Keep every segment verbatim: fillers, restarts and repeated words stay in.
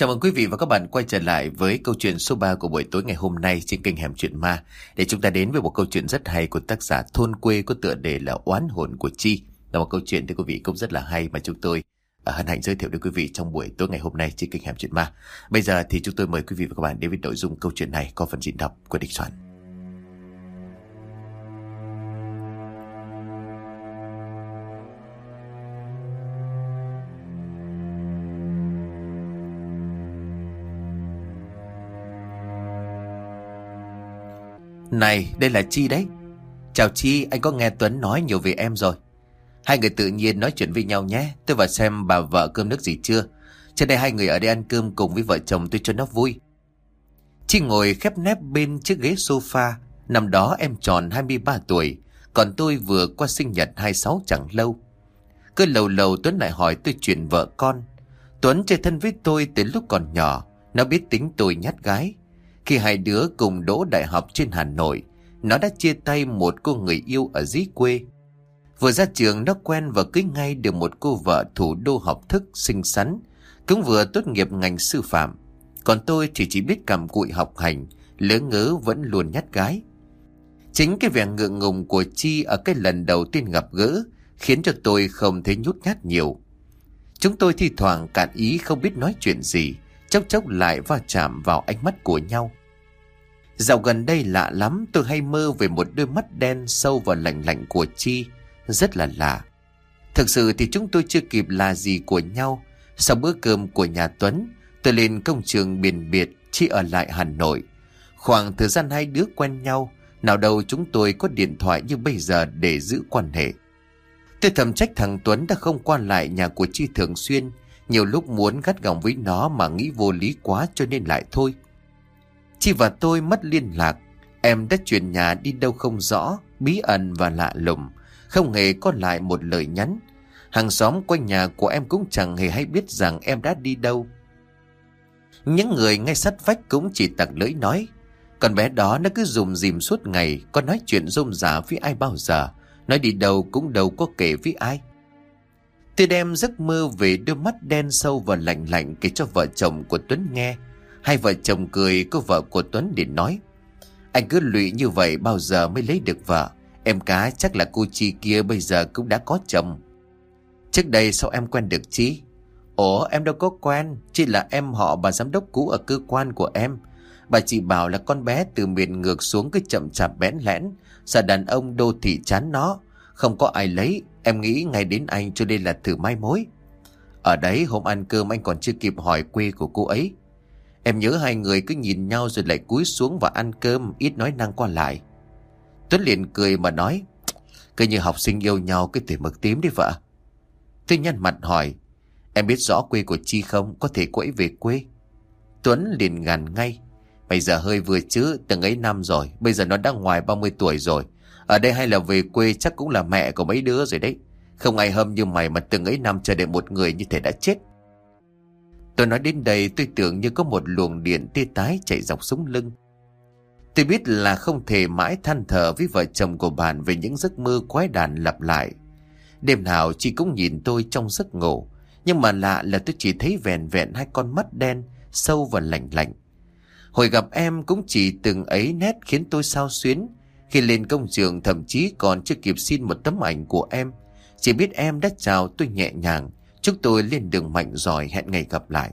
Chào mừng quý vị và các bạn quay trở lại với câu chuyện số ba của buổi tối ngày hôm nay trên kênh Hẻm Chuyện Ma, để chúng ta đến với một câu chuyện rất hay của tác giả Thôn Quê có tựa đề là Oán Hồn của Chi. Là một câu chuyện thì quý vị cũng rất là hay mà chúng tôi hân hạnh giới thiệu đến quý vị trong buổi tối ngày hôm nay trên kênh Hẻm Chuyện Ma. Bây giờ thì chúng tôi mời quý vị và các bạn đến với nội dung câu chuyện này có phần diễn đọc của Địch Soạn. Này, đây là Chi đấy. Chào Chi, anh có nghe Tuấn nói nhiều về em rồi. Hai người tự nhiên nói chuyện với nhau nhé. Tôi vào xem bà vợ cơm nước gì chưa. Trên đây hai người ở đây ăn cơm cùng với vợ chồng tôi cho nó vui. Chi ngồi khép nép bên chiếc ghế sofa. Năm đó em tròn hai mươi ba tuổi, còn tôi vừa qua sinh nhật hai mươi sáu chẳng lâu. Cứ lâu lâu Tuấn lại hỏi tôi chuyện vợ con. Tuấn chơi thân với tôi từ lúc còn nhỏ. Nó biết tính tôi nhát gái. Khi hai đứa cùng đỗ đại học trên Hà Nội, nó đã chia tay một cô người yêu ở dưới quê. Vừa ra trường nó quen và cưới ngay được một cô vợ thủ đô học thức xinh xắn, cũng vừa tốt nghiệp ngành sư phạm. Còn tôi thì chỉ biết cặm cụi học hành, lỡ ngớ vẫn luôn nhát gái. Chính cái vẻ ngượng ngùng của Chi ở cái lần đầu tiên gặp gỡ khiến cho tôi không thấy nhút nhát nhiều. Chúng tôi thi thoảng cạn ý không biết nói chuyện gì, chốc chốc lại va chạm vào ánh mắt của nhau. Dạo gần đây lạ lắm, tôi hay mơ về một đôi mắt đen sâu và lạnh lạnh của Chi, rất là lạ. Thực sự thì chúng tôi chưa kịp là gì của nhau. Sau bữa cơm của nhà Tuấn, tôi lên công trường biển biệt, Chi ở lại Hà Nội. Khoảng thời gian hai đứa quen nhau, nào đâu chúng tôi có điện thoại như bây giờ để giữ quan hệ. Tôi thầm trách thằng Tuấn đã không qua lại nhà của Chi thường xuyên. Nhiều lúc muốn gắt gỏng với nó mà nghĩ vô lý quá cho nên lại thôi. Chi và tôi mất liên lạc. Em đã chuyển nhà đi đâu không rõ, bí ẩn và lạ lùng, không hề có lại một lời nhắn. Hàng xóm quanh nhà của em cũng chẳng hề hay biết rằng em đã đi đâu. Những người ngay sát vách cũng chỉ tặc lưỡi nói, con bé đó nó cứ rùm rìm suốt ngày, có nói chuyện rôm rả với ai bao giờ, nói đi đâu cũng đâu có kể với ai. Tôi đem giấc mơ về đôi mắt đen sâu và lạnh lạnh kể cho vợ chồng của Tuấn nghe. Hai vợ chồng cười, cô vợ của Tuấn để nói, anh cứ lụy như vậy bao giờ mới lấy được vợ. Em cá chắc là cô Chi kia bây giờ cũng đã có chồng. Trước đây sao em quen được Chi? Ủa em đâu có quen, Chi là em họ bà giám đốc cũ ở cơ quan của em. Bà chị bảo là con bé từ miền ngược xuống cứ chậm chạp bẽn lẽn, sợ đàn ông đô thị chán nó, không có ai lấy. Em nghĩ ngay đến anh cho nên là thử mai mối. Ở đấy hôm ăn cơm anh còn chưa kịp hỏi quê của cô ấy. Em nhớ hai người cứ nhìn nhau rồi lại cúi xuống và ăn cơm, ít nói năng qua lại. Tuấn liền cười mà nói, cứ như học sinh yêu nhau cái tuổi mực tím đi vợ. Tôi nhăn mặt hỏi, em biết rõ quê của Chi không, có thể cô ấy về quê? Tuấn liền gằn ngay, bây giờ hơi vừa chứ, từng ấy năm rồi, bây giờ nó đã ngoài ba mươi tuổi rồi. Ở đây hay là về quê chắc cũng là mẹ của mấy đứa rồi đấy. Không ai hâm như mày mà từng ấy năm chờ đợi một người như thể đã chết. Tôi nói đến đây tôi tưởng như có một luồng điện tê tái chạy dọc sống lưng. Tôi biết là không thể mãi than thở với vợ chồng của bạn về những giấc mơ quái đản lặp lại. Đêm nào chị cũng nhìn tôi trong giấc ngủ, nhưng mà lạ là tôi chỉ thấy vẹn vẹn hai con mắt đen sâu và lạnh lạnh. Hồi gặp em cũng chỉ từng ấy nét khiến tôi xao xuyến. Khi lên công trường thậm chí còn chưa kịp xin một tấm ảnh của em, chỉ biết em đã chào tôi nhẹ nhàng, chúc tôi lên đường mạnh giỏi, hẹn ngày gặp lại.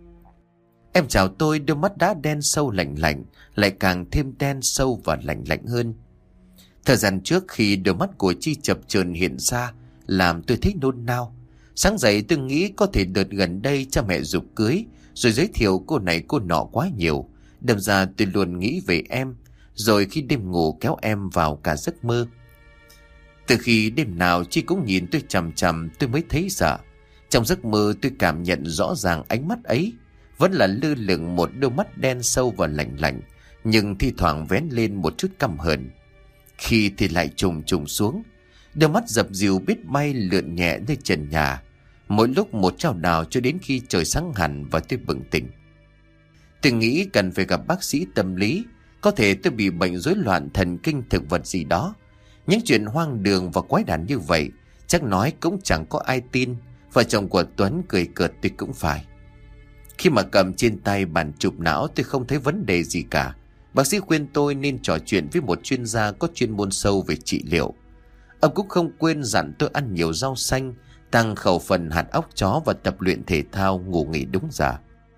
Em chào tôi, đôi mắt đã đen sâu lạnh lạnh lại càng thêm đen sâu và lạnh lạnh hơn. Thời gian trước khi đôi mắt của Chi chập chờn hiện ra làm tôi thấy nôn nao. Sáng dậy tôi nghĩ có thể đợt gần đây cha mẹ giục cưới rồi giới thiệu cô này cô nọ quá nhiều, đâm ra tôi luôn nghĩ về em. Rồi khi đêm ngủ kéo em vào cả giấc mơ. Từ khi đêm nào Chi cũng nhìn tôi chằm chằm, tôi mới thấy sợ. Trong giấc mơ tôi cảm nhận rõ ràng ánh mắt ấy vẫn là lơ lửng một đôi mắt đen sâu và lạnh lạnh, nhưng thi thoảng vén lên một chút căm hờn. Khi thì lại trùng trùng xuống, đôi mắt dập dìu biết bay lượn nhẹ nơi trần nhà. Mỗi lúc một chao đảo cho đến khi trời sáng hẳn và tôi bừng tỉnh. Tôi nghĩ cần phải gặp bác sĩ tâm lý. Có thể tôi bị bệnh rối loạn thần kinh thực vật gì đó. Những chuyện hoang đường và quái đản như vậy chắc nói cũng chẳng có ai tin. Vợ chồng của Tuấn cười cợt tôi cũng phải. Khi mà cầm trên tay bản chụp não tôi không thấy vấn đề gì cả. Bác sĩ khuyên tôi nên trò chuyện với một chuyên gia có chuyên môn sâu về trị liệu. Ông cũng không quên dặn tôi ăn nhiều rau xanh, tăng khẩu phần hạt óc chó và tập luyện thể thao, ngủ nghỉ đúng giờ.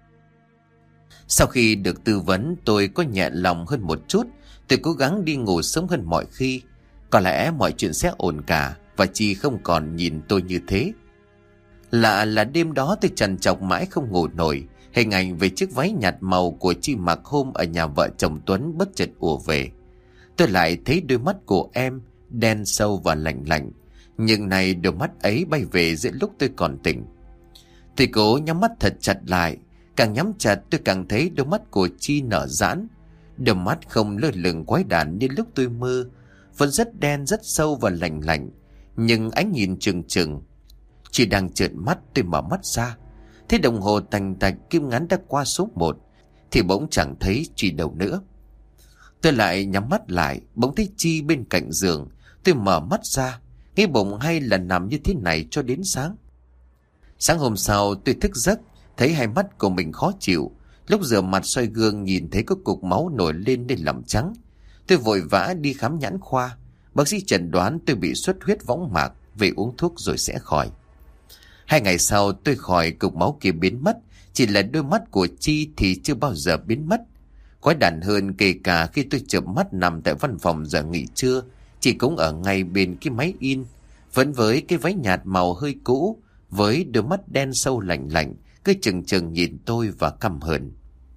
Sau khi được tư vấn tôi có nhẹ lòng hơn một chút. Tôi cố gắng đi ngủ sớm hơn mọi khi. Có lẽ mọi chuyện sẽ ổn cả và Chi không còn nhìn tôi như thế. Lạ là đêm đó tôi trằn trọc mãi không ngủ nổi. Hình ảnh về chiếc váy nhạt màu của Chi mặc hôm ở nhà vợ chồng Tuấn bất chợt ùa về. Tôi lại thấy đôi mắt của em đen sâu và lạnh lạnh. Nhưng này đôi mắt ấy bay về giữa lúc tôi còn tỉnh. Tôi cố nhắm mắt thật chặt lại. Càng nhắm chặt tôi càng thấy đôi mắt của Chi nở giãn. Đôi mắt không lơ lửng quái đản như lúc tôi mơ, vẫn rất đen, rất sâu và lạnh lạnh. Nhưng ánh nhìn trừng trừng. Chỉ đang trợn mắt tôi mở mắt ra. Thế đồng hồ tành tạch kim ngắn đã qua số một. Thì bỗng chẳng thấy Chi đâu nữa. Tôi lại nhắm mắt lại. Bỗng thấy Chi bên cạnh giường. Tôi mở mắt ra. Nghĩ bụng hay là nằm như thế này cho đến sáng. Sáng hôm sau tôi thức giấc. Thấy hai mắt của mình khó chịu. Lúc rửa mặt soi gương nhìn thấy có cục máu nổi lên nên lỏng trắng. Tôi vội vã đi khám nhãn khoa. Bác sĩ chẩn đoán tôi bị xuất huyết võng mạc. Về uống thuốc rồi sẽ khỏi. Hai ngày sau tôi khỏi, cục máu kia biến mất. Chỉ là đôi mắt của Chi thì chưa bao giờ biến mất. Quái đản hơn, kể cả khi tôi chợp mắt nằm tại văn phòng giờ nghỉ trưa, Chi cũng ở ngay bên cái máy in, vẫn với cái váy nhạt màu hơi cũ, với đôi mắt đen sâu lạnh lạnh, cứ chừng chừng nhìn tôi và căm hờn.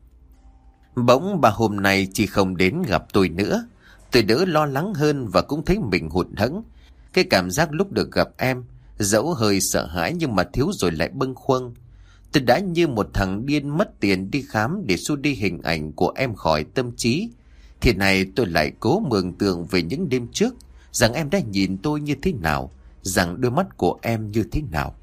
Bỗng bà hôm nay Chi không đến gặp tôi nữa. Tôi đỡ lo lắng hơn và cũng thấy mình hụt hẫng. Cái cảm giác lúc được gặp em, dẫu hơi sợ hãi nhưng mà thiếu rồi lại bâng khuâng. Tôi đã như một thằng điên mất tiền đi khám để xua đi hình ảnh của em khỏi tâm trí. Thì này tôi lại cố mường tượng về những đêm trước, rằng em đã nhìn tôi như thế nào, rằng đôi mắt của em như thế nào.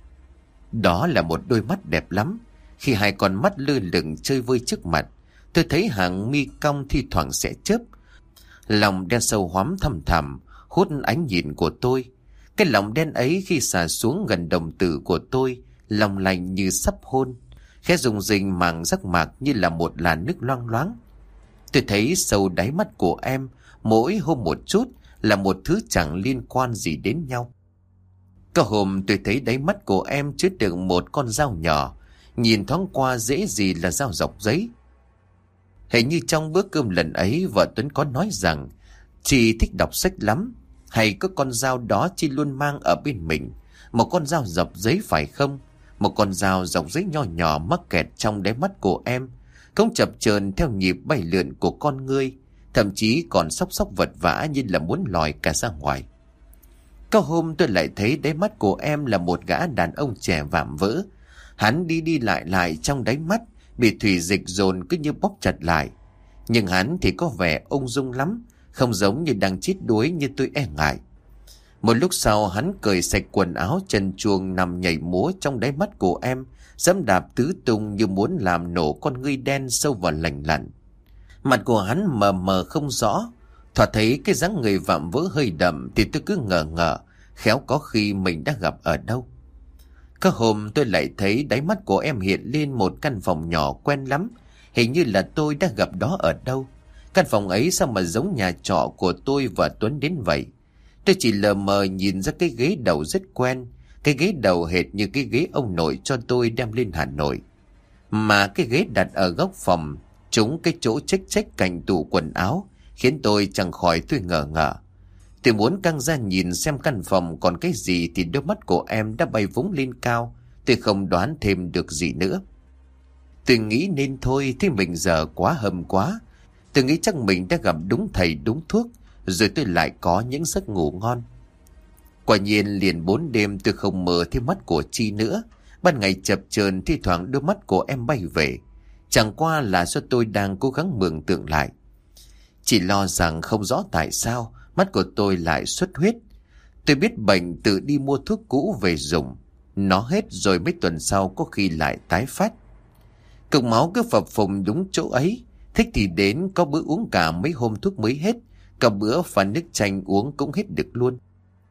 Đó là một đôi mắt đẹp lắm. Khi hai con mắt lơ lửng chơi vơi trước mặt, tôi thấy hàng mi cong thi thoảng sẽ chớp. Lòng đen sâu hoắm thăm thẳm hút ánh nhìn của tôi. Cái lòng đen ấy khi xả xuống gần đồng tử của tôi, lòng lành như sắp hôn, khẽ rung rinh màng rắc mạc như là một làn nước loang loáng. Tôi thấy sâu đáy mắt của em, mỗi hôm một chút, là một thứ chẳng liên quan gì đến nhau. Có hôm tôi thấy đáy mắt của em chứa đựng một con dao nhỏ, nhìn thoáng qua dễ gì là dao dọc giấy. Hình như trong bữa cơm lần ấy vợ Tuấn có nói rằng chị thích đọc sách lắm, hay có con dao đó chị luôn mang ở bên mình. Một con dao dọc giấy phải không? Một con dao dọc giấy nho nhỏ mắc kẹt trong đáy mắt của em, không chập chờn theo nhịp bay lượn của con ngươi, thậm chí còn sóc sóc vật vã như là muốn lòi cả ra ngoài. Có hôm tôi lại thấy đáy mắt của em là một gã đàn ông trẻ vạm vỡ. Hắn đi đi lại lại trong đáy mắt, bị thủy dịch dồn cứ như bóp chặt lại. Nhưng hắn thì có vẻ ung dung lắm, không giống như đang chết đuối như tôi e ngại. Một lúc sau hắn cởi sạch quần áo trần truồng nằm nhảy múa trong đáy mắt của em, giẫm đạp tứ tung như muốn làm nổ con ngươi đen sâu và lành lặn. Mặt của hắn mờ mờ không rõ, thoạt thấy cái dáng người vạm vỡ hơi đậm thì tôi cứ ngờ ngờ, khéo có khi mình đã gặp ở đâu. Có hôm tôi lại thấy đáy mắt của em hiện lên một căn phòng nhỏ quen lắm, hình như là tôi đã gặp đó ở đâu. Căn phòng ấy sao mà giống nhà trọ của tôi và Tuấn đến vậy? Tôi chỉ lờ mờ nhìn ra cái ghế đầu rất quen, cái ghế đầu hệt như cái ghế ông nội cho tôi đem lên Hà Nội. Mà cái ghế đặt ở góc phòng, trúng cái chỗ chếch chếch cạnh tủ quần áo, khiến tôi chẳng khỏi tôi ngờ ngợ. Tôi muốn căng ra nhìn xem căn phòng còn cái gì thì đôi mắt của em đã bay vúng lên cao. Tôi không đoán thêm được gì nữa. Tôi nghĩ nên thôi, thế mình giờ quá hầm quá. Tôi nghĩ chắc mình đã gặp đúng thầy đúng thuốc, rồi tôi lại có những giấc ngủ ngon. Quả nhiên liền bốn đêm tôi không mơ thấy mắt của Chi nữa. Ban ngày chập chờn thi thoảng đôi mắt của em bay về. Chẳng qua là do tôi đang cố gắng mường tượng lại. Chỉ lo rằng không rõ tại sao mắt của tôi lại xuất huyết. Tôi biết bệnh tự đi mua thuốc cũ về dùng. Nó hết rồi mấy tuần sau có khi lại tái phát. Cục máu cứ phập phồng đúng chỗ ấy. Thích thì đến, có bữa uống cả mấy hôm thuốc mới hết. Cả bữa pha nước chanh uống cũng hết được luôn.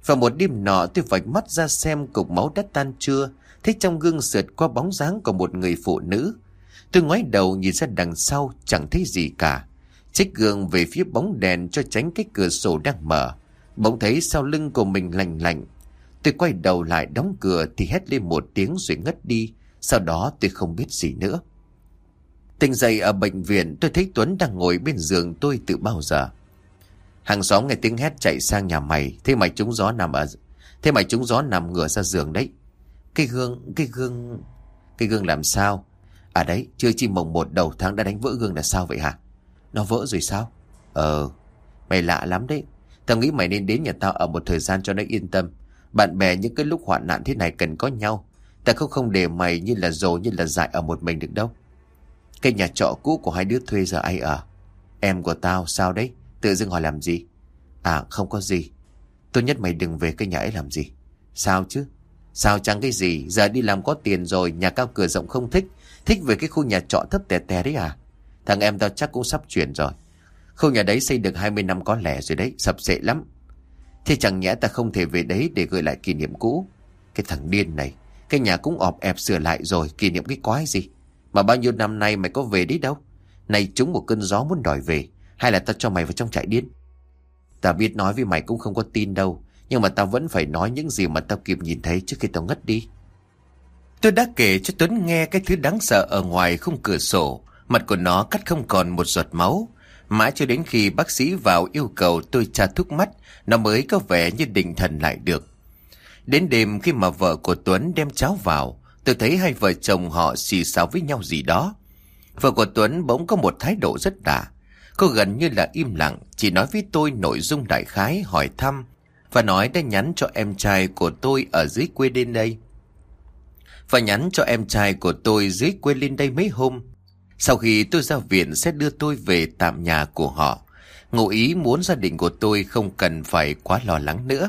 Vào một đêm nọ tôi vạch mắt ra xem cục máu đã tan chưa, thấy trong gương sượt qua bóng dáng của một người phụ nữ. Tôi ngoái đầu nhìn ra đằng sau, chẳng thấy gì cả. Chếch gương về phía bóng đèn cho tránh cái cửa sổ đang mở. Bỗng thấy sau lưng của mình lạnh lạnh. Tôi quay đầu lại đóng cửa thì hét lên một tiếng rồi ngất đi. Sau đó tôi không biết gì nữa. Tỉnh dậy ở bệnh viện, tôi thấy Tuấn đang ngồi bên giường tôi từ bao giờ. Hàng xóm nghe tiếng hét chạy sang nhà mày. Thế mày trúng gió nằm ở Thế mày trúng gió nằm ngửa ra giường đấy. Cái gương Cái gương Cái gương làm sao? À đấy, chưa chi mồng một đầu tháng đã đánh vỡ gương là sao vậy hả? Nó vỡ rồi sao? Ờ, mày lạ lắm đấy. Tao nghĩ mày nên đến nhà tao ở một thời gian cho nó yên tâm. Bạn bè những cái lúc hoạn nạn thế này cần có nhau. Tao không không để mày như là dồ như là dại ở một mình được đâu. Cái nhà trọ cũ của hai đứa thuê giờ ai ở? Em của tao sao đấy? Tự dưng hỏi làm gì? À không có gì. Tốt nhất mày đừng về cái nhà ấy làm gì. Sao chứ? Sao chẳng cái gì? Giờ đi làm có tiền rồi, nhà cao cửa rộng không thích. Thích về cái khu nhà trọ thấp tè tè đấy à? Thằng em tao chắc cũng sắp chuyển rồi. Khu nhà đấy xây được hai mươi năm có lẻ rồi đấy, sập sệ lắm. Thế chẳng nhẽ ta không thể về đấy để gửi lại kỷ niệm cũ? Cái thằng điên này, cái nhà cũng ọp ẹp sửa lại rồi, kỷ niệm cái quái gì? Mà bao nhiêu năm nay mày có về đấy đâu? Này trúng một cơn gió muốn đòi về, hay là tao cho mày vào trong trại điên? Tao biết nói với mày cũng không có tin đâu, nhưng mà tao vẫn phải nói những gì mà tao kịp nhìn thấy trước khi tao ngất đi. Tôi đã kể cho Tuấn nghe cái thứ đáng sợ ở ngoài khung cửa sổ. Mặt của nó cắt không còn một giọt máu. Mãi cho đến khi bác sĩ vào yêu cầu tôi tra thuốc mắt, nó mới có vẻ như định thần lại được. Đến đêm khi mà vợ của Tuấn đem cháo vào, tôi thấy hai vợ chồng họ xì xào với nhau gì đó. Vợ của Tuấn bỗng có một thái độ rất lạ. Cô gần như là im lặng, chỉ nói với tôi nội dung đại khái, hỏi thăm và nói đã nhắn cho em trai của tôi ở dưới quê đến đây. Và nhắn cho em trai của tôi dưới quê lên đây mấy hôm. Sau khi tôi ra viện sẽ đưa tôi về tạm nhà của họ. Ngụ ý muốn gia đình của tôi không cần phải quá lo lắng nữa.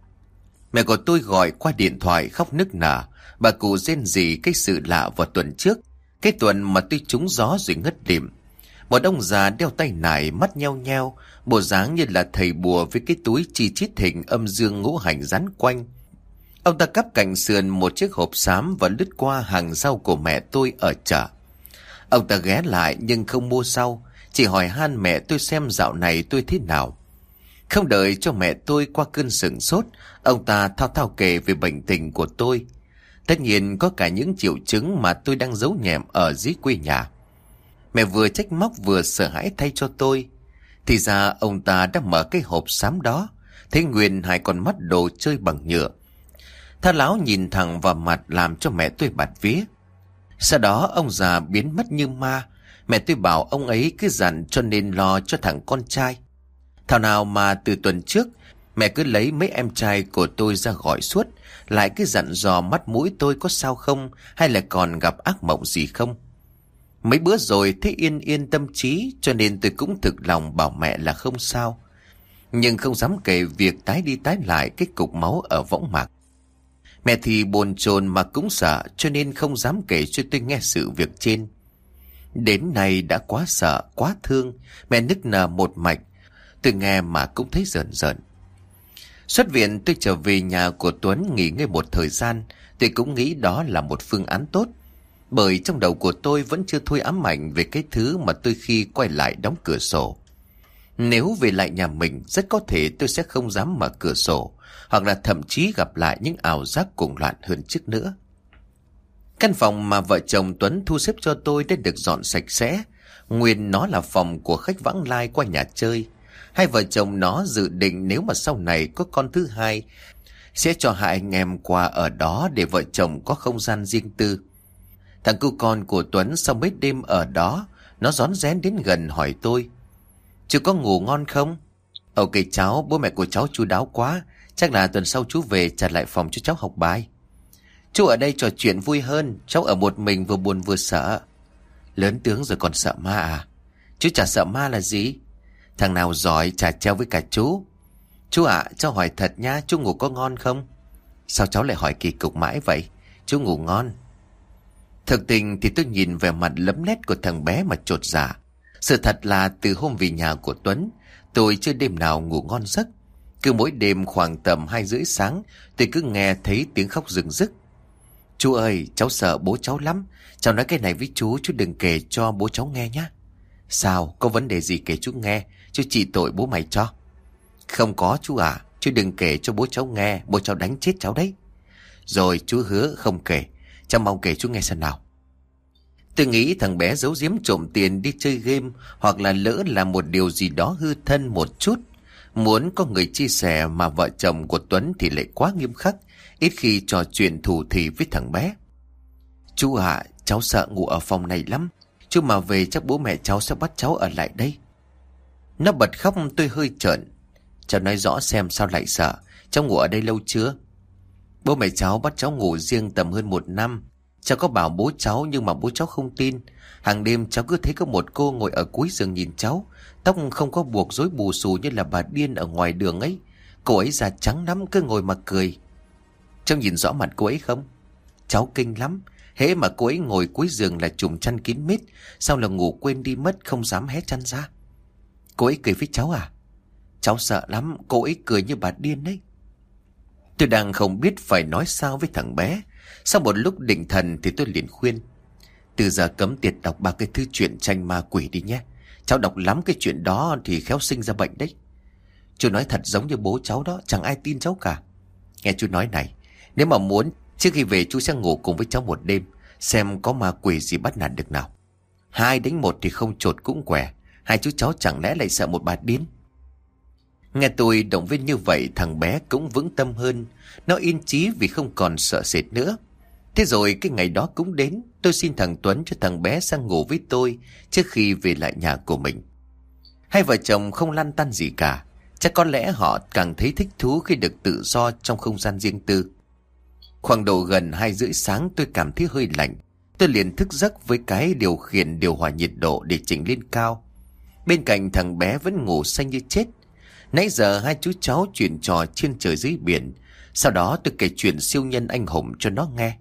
Mẹ của tôi gọi qua điện thoại khóc nức nở. Bà cụ rên rỉ cái sự lạ vào tuần trước. Cái tuần mà tôi trúng gió rồi ngất lịm. Một ông già đeo tay nải, mắt nheo nheo, bộ dáng như là thầy bùa với cái túi chi chít hình âm dương ngũ hành dán quanh. Ông ta cắp cạnh sườn một chiếc hộp xám và lướt qua hàng rau của mẹ tôi ở chợ. Ông ta ghé lại nhưng không mua rau, chỉ hỏi han mẹ tôi xem dạo này tôi thế nào. Không đợi cho mẹ tôi qua cơn sửng sốt, ông ta thao thao kể về bệnh tình của tôi. Tất nhiên có cả những triệu chứng mà tôi đang giấu nhẹm ở dưới quê nhà. Mẹ vừa trách móc vừa sợ hãi thay cho tôi. Thì ra ông ta đã mở cái hộp xám đó, thấy nguyên hai con mắt đồ chơi bằng nhựa. Tha láo nhìn thẳng vào mặt làm cho mẹ tôi bạt vía. Sau đó ông già biến mất như ma. Mẹ tôi bảo ông ấy cứ dặn cho nên lo cho thằng con trai. Thảo nào mà từ tuần trước mẹ cứ lấy mấy em trai của tôi ra gọi suốt, lại cứ dặn dò mắt mũi tôi có sao không, hay là còn gặp ác mộng gì không. Mấy bữa rồi thấy yên yên tâm trí, cho nên tôi cũng thực lòng bảo mẹ là không sao, nhưng không dám kể việc tái đi tái lại cái cục máu ở võng mạc. Mẹ thì bồn chồn mà cũng sợ, cho nên không dám kể cho tôi nghe sự việc trên. Đến nay đã quá sợ, quá thương, mẹ nức nở một mạch. Tôi nghe mà cũng thấy rợn rợn. Xuất viện tôi trở về nhà của Tuấn nghỉ ngơi một thời gian. Tôi cũng nghĩ đó là một phương án tốt, bởi trong đầu của tôi vẫn chưa thôi ám ảnh về cái thứ mà tôi khi quay lại đóng cửa sổ. Nếu về lại nhà mình, rất có thể tôi sẽ không dám mở cửa sổ, hoặc là thậm chí gặp lại những ảo giác cuồng loạn hơn trước nữa. Căn phòng mà vợ chồng Tuấn thu xếp cho tôi đã được dọn sạch sẽ. Nguyên nó là phòng của khách vãng lai qua nhà chơi. Hai vợ chồng nó dự định nếu mà sau này có con thứ hai, sẽ cho hai anh em qua ở đó để vợ chồng có không gian riêng tư. Thằng cu con của Tuấn sau mấy đêm ở đó, nó rón rén đến gần hỏi tôi: "Chú có ngủ ngon không?" "Ok cháu, bố mẹ của cháu chu đáo quá. Chắc là tuần sau chú về trả lại phòng cho cháu học bài. Chú ở đây trò chuyện vui hơn, cháu ở một mình vừa buồn vừa sợ." "Lớn tướng rồi còn sợ ma à?" "Chú chả sợ ma là gì. Thằng nào giỏi chả treo với cả chú." "Chú ạ, à, cháu hỏi thật nha, chú ngủ có ngon không?" "Sao cháu lại hỏi kỳ cục mãi vậy? Chú ngủ ngon." Thực tình thì tôi nhìn về mặt lấm lét của thằng bé mà chột dạ. Sự thật là từ hôm về nhà của Tuấn, tôi chưa đêm nào ngủ ngon giấc. Cứ mỗi đêm khoảng tầm hai rưỡi sáng, tôi cứ nghe thấy tiếng khóc rừng rức. Chú ơi, cháu sợ bố cháu lắm. Cháu nói cái này với chú, chú đừng kể cho bố cháu nghe nhé. Sao, có vấn đề gì kể chú nghe, chú trị tội bố mày cho. Không có chú à, chú đừng kể cho bố cháu nghe, bố cháu đánh chết cháu đấy. Rồi chú hứa không kể, cháu mong kể chú nghe xem nào. Tôi nghĩ thằng bé giấu giếm trộm tiền đi chơi game, hoặc là lỡ làm một điều gì đó hư thân một chút, muốn có người chia sẻ, mà vợ chồng của Tuấn thì lại quá nghiêm khắc, ít khi trò chuyện thủ thỉ với thằng bé. Chú ạ, à, cháu sợ ngủ ở phòng này lắm. Chú mà về chắc bố mẹ cháu sẽ bắt cháu ở lại đây. Nó bật khóc, tôi hơi trợn. Cháu nói rõ xem sao lại sợ. Cháu ngủ ở đây lâu chưa? Bố mẹ cháu bắt cháu ngủ riêng tầm hơn một năm. Cháu có bảo bố cháu nhưng mà bố cháu không tin. Hàng đêm cháu cứ thấy có một cô ngồi ở cuối giường nhìn cháu, tóc không có buộc rối bù xù như là bà điên ở ngoài đường ấy. Cô ấy da trắng lắm, cứ ngồi mà cười. Cháu nhìn rõ mặt cô ấy không? Cháu kinh lắm. Hễ mà cô ấy ngồi cuối giường là trùm chăn kín mít, sau là ngủ quên đi mất, không dám hé chăn ra. Cô ấy cười với cháu à? Cháu sợ lắm, cô ấy cười như bà điên đấy. Tôi đang không biết phải nói sao với thằng bé. Sau một lúc định thần thì tôi liền khuyên. Từ giờ cấm tiệt đọc ba cái thư truyện tranh ma quỷ đi nhé. Cháu đọc lắm cái chuyện đó thì khéo sinh ra bệnh đấy. Chú nói thật giống như bố cháu đó, chẳng ai tin cháu cả. Nghe chú nói này, nếu mà muốn, trước khi về chú sẽ ngủ cùng với cháu một đêm, xem có ma quỷ gì bắt nạt được nào. Hai đánh một thì không chột cũng què. Hai chú cháu chẳng lẽ lại sợ một bà điên? Nghe tôi động viên như vậy, thằng bé cũng vững tâm hơn. Nó yên chí vì không còn sợ sệt nữa. Thế rồi cái ngày đó cũng đến. Tôi xin thằng Tuấn cho thằng bé sang ngủ với tôi trước khi về lại nhà của mình. Hai vợ chồng không lăn tăn gì cả. Chắc có lẽ họ càng thấy thích thú khi được tự do trong không gian riêng tư. Khoảng độ gần hai rưỡi sáng tôi cảm thấy hơi lạnh. Tôi liền thức giấc với cái điều khiển điều hòa nhiệt độ để chỉnh lên cao. Bên cạnh thằng bé vẫn ngủ say như chết. Nãy giờ hai chú cháu chuyện trò trên trời dưới biển. Sau đó tôi kể chuyện siêu nhân anh hùng cho nó nghe.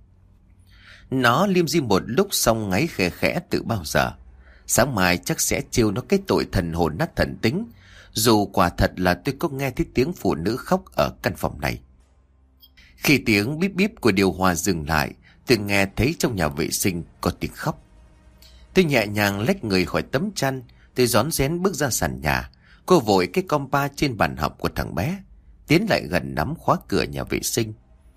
Nó liêm di một lúc xong ngáy khẽ khẽ từ bao giờ. Sáng mai chắc sẽ trêu nó cái tội thần hồn nát thần tính. Dù quả thật là tôi có nghe thấy tiếng phụ nữ khóc ở căn phòng này. Khi tiếng bíp bíp của điều hòa dừng lại, tôi nghe thấy trong nhà vệ sinh có tiếng khóc. Tôi nhẹ nhàng lách người khỏi tấm chăn. Tôi rón rén bước ra sàn nhà. Cô vội cái compa trên bàn học của thằng bé, tiến lại gần nắm khóa cửa nhà vệ sinh.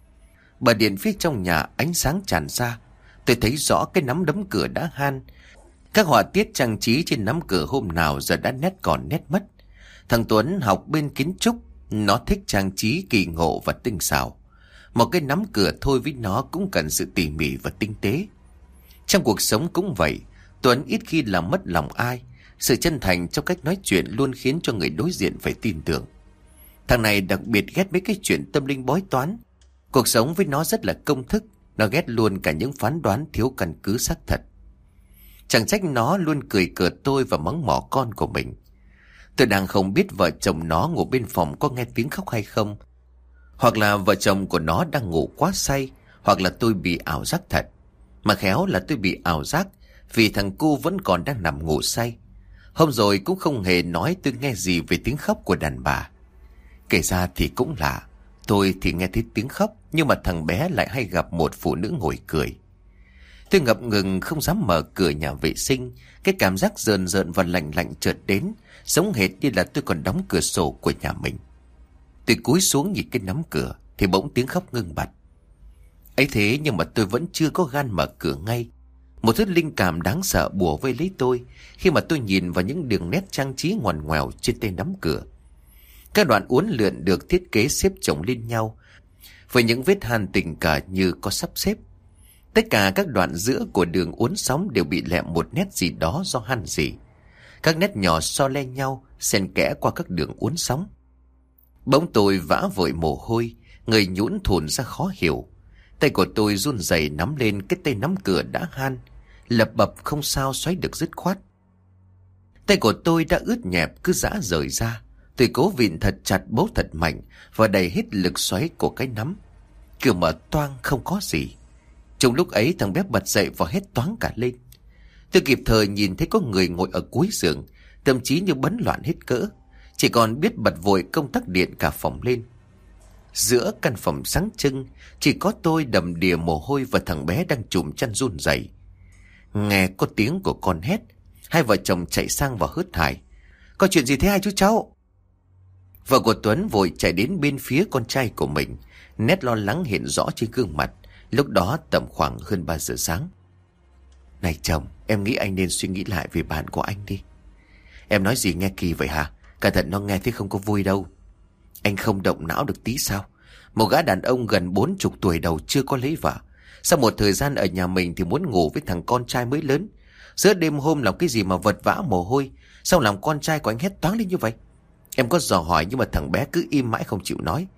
Bờ điện phía trong nhà ánh sáng tràn ra. Tôi thấy rõ cái nắm đấm cửa đã han. Các họa tiết trang trí trên nắm cửa hôm nào giờ đã nét còn nét mất. Thằng Tuấn học bên kiến trúc, nó thích trang trí kỳ ngộ và tinh xảo. Một cái nắm cửa thôi với nó cũng cần sự tỉ mỉ và tinh tế. Trong cuộc sống cũng vậy, Tuấn ít khi làm mất lòng ai. Sự chân thành trong cách nói chuyện luôn khiến cho người đối diện phải tin tưởng. Thằng này đặc biệt ghét mấy cái chuyện tâm linh bói toán. Cuộc sống với nó rất là công thức. Nó ghét luôn cả những phán đoán thiếu căn cứ xác thật. Chẳng trách nó luôn cười cợt tôi và mắng mỏ con của mình. Tôi đang không biết vợ chồng nó ngủ bên phòng có nghe tiếng khóc hay không. Hoặc là vợ chồng của nó đang ngủ quá say. Hoặc là tôi bị ảo giác thật. Mà khéo là tôi bị ảo giác vì thằng cu vẫn còn đang nằm ngủ say. Hôm rồi cũng không hề nói tôi nghe gì về tiếng khóc của đàn bà. Kể ra thì cũng lạ. Tôi thì nghe thấy tiếng khóc, nhưng mà thằng bé lại hay gặp một phụ nữ ngồi cười. Tôi ngập ngừng không dám mở cửa nhà vệ sinh. Cái cảm giác rờn rợn và lạnh lạnh chợt đến, giống hệt như là tôi còn đóng cửa sổ của nhà mình. Tôi cúi xuống nhìn cái nắm cửa thì bỗng tiếng khóc ngưng bặt. Ấy thế nhưng mà tôi vẫn chưa có gan mở cửa ngay. Một thứ linh cảm đáng sợ bủa vây lấy tôi khi mà tôi nhìn vào những đường nét trang trí ngoằn ngoèo trên tay nắm cửa. Các đoạn uốn lượn được thiết kế xếp chồng lên nhau với những vết hàn tình cờ như có sắp xếp. Tất cả các đoạn giữa của đường uốn sóng đều bị lẹm một nét gì đó do hàn gì. Các nét nhỏ so le nhau, xen kẽ qua các đường uốn sóng. Bỗng tôi vã vội mồ hôi, người nhũn thùn ra khó hiểu. Tay của tôi run rẩy nắm lên cái tay nắm cửa đã han, lập bập không sao xoáy được dứt khoát. Tay của tôi đã ướt nhẹp cứ giã rời ra. Tôi cố vịn thật chặt bấu thật mạnh và đầy hết lực xoáy của cái nắm. Cửa mở toang không có gì. Trong lúc ấy thằng bé bật dậy và hét toáng cả lên. Tôi kịp thời nhìn thấy có người ngồi ở cuối giường, thậm chí như bấn loạn hết cỡ. chỉ còn biết bật vội công tắc điện cả phòng lên. Giữa căn phòng sáng trưng, chỉ có tôi đầm đìa mồ hôi và thằng bé đang chùm chăn run rẩy. Nghe có tiếng của con hét, hai vợ chồng chạy sang và hớt hải. Có chuyện gì thế hai chú cháu? Vợ của Tuấn vội chạy đến bên phía con trai của mình, nét lo lắng hiện rõ trên gương mặt. Lúc đó tầm khoảng hơn ba giờ sáng. Này chồng, em nghĩ anh nên suy nghĩ lại về bạn của anh đi. Em nói gì nghe kỳ vậy hả? Cẩn thận nó nghe thấy không có vui đâu. Anh không động não được tí sao? Một gã đàn ông gần bốn chục tuổi đầu chưa có lấy vợ, sau một thời gian ở nhà mình thì muốn ngủ với thằng con trai mới lớn. Giữa đêm hôm làm cái gì mà vật vã mồ hôi, sao làm con trai của anh hét toáng lên như vậy? Em có dò hỏi nhưng mà thằng bé cứ im mãi không chịu nói.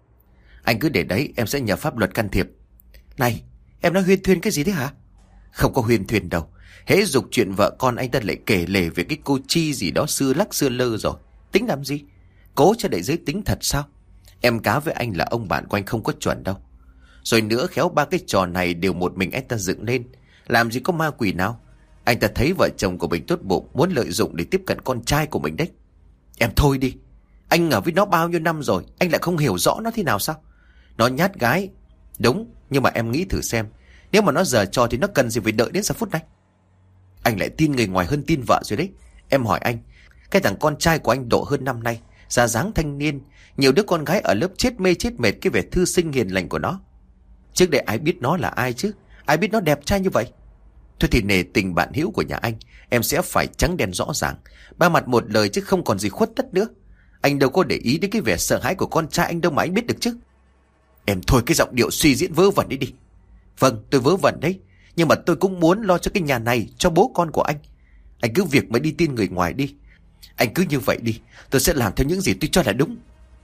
Anh cứ để đấy, em sẽ nhờ pháp luật can thiệp. Này, em nói huyên thuyên cái gì đấy hả? Không có huyên thuyên đâu. Hễ dục chuyện vợ con anh ta lại kể lể về cái cô Chi gì đó xưa lắc xưa lơ rồi. Tính làm gì? Cố cho đại giới tính thật sao? Em cá với anh là ông bạn của anh không có chuẩn đâu. Rồi nữa khéo ba cái trò này đều một mình anh ta dựng lên. Làm gì có ma quỷ nào? Anh ta thấy vợ chồng của mình tốt bụng, muốn lợi dụng để tiếp cận con trai của mình đấy. Em thôi đi. Anh ở với nó bao nhiêu năm rồi, anh lại không hiểu rõ nó thế nào sao? Nó nhát gái. Đúng, nhưng mà em nghĩ thử xem, nếu mà nó giở trò thì nó cần gì phải đợi đến giờ phút này? Anh lại tin người ngoài hơn tin vợ rồi đấy. Em hỏi anh, cái thằng con trai của anh độ hơn năm nay, ra dáng thanh niên, nhiều đứa con gái ở lớp chết mê chết mệt cái vẻ thư sinh hiền lành của nó. Trước đây ai biết nó là ai chứ? Ai biết nó đẹp trai như vậy? Thôi thì nể tình bạn hữu của nhà anh, em sẽ phải trắng đen rõ ràng, ba mặt một lời chứ không còn gì khuất tất nữa. Anh đâu có để ý đến cái vẻ sợ hãi của con trai anh đâu mà anh biết được chứ. Em thôi cái giọng điệu suy diễn vớ vẩn đi đi. Vâng, tôi vớ vẩn đấy, nhưng mà tôi cũng muốn lo cho cái nhà này, cho bố con của anh. Anh cứ việc mới đi tin người ngoài đi. Anh cứ như vậy đi, tôi sẽ làm theo những gì tôi cho là đúng.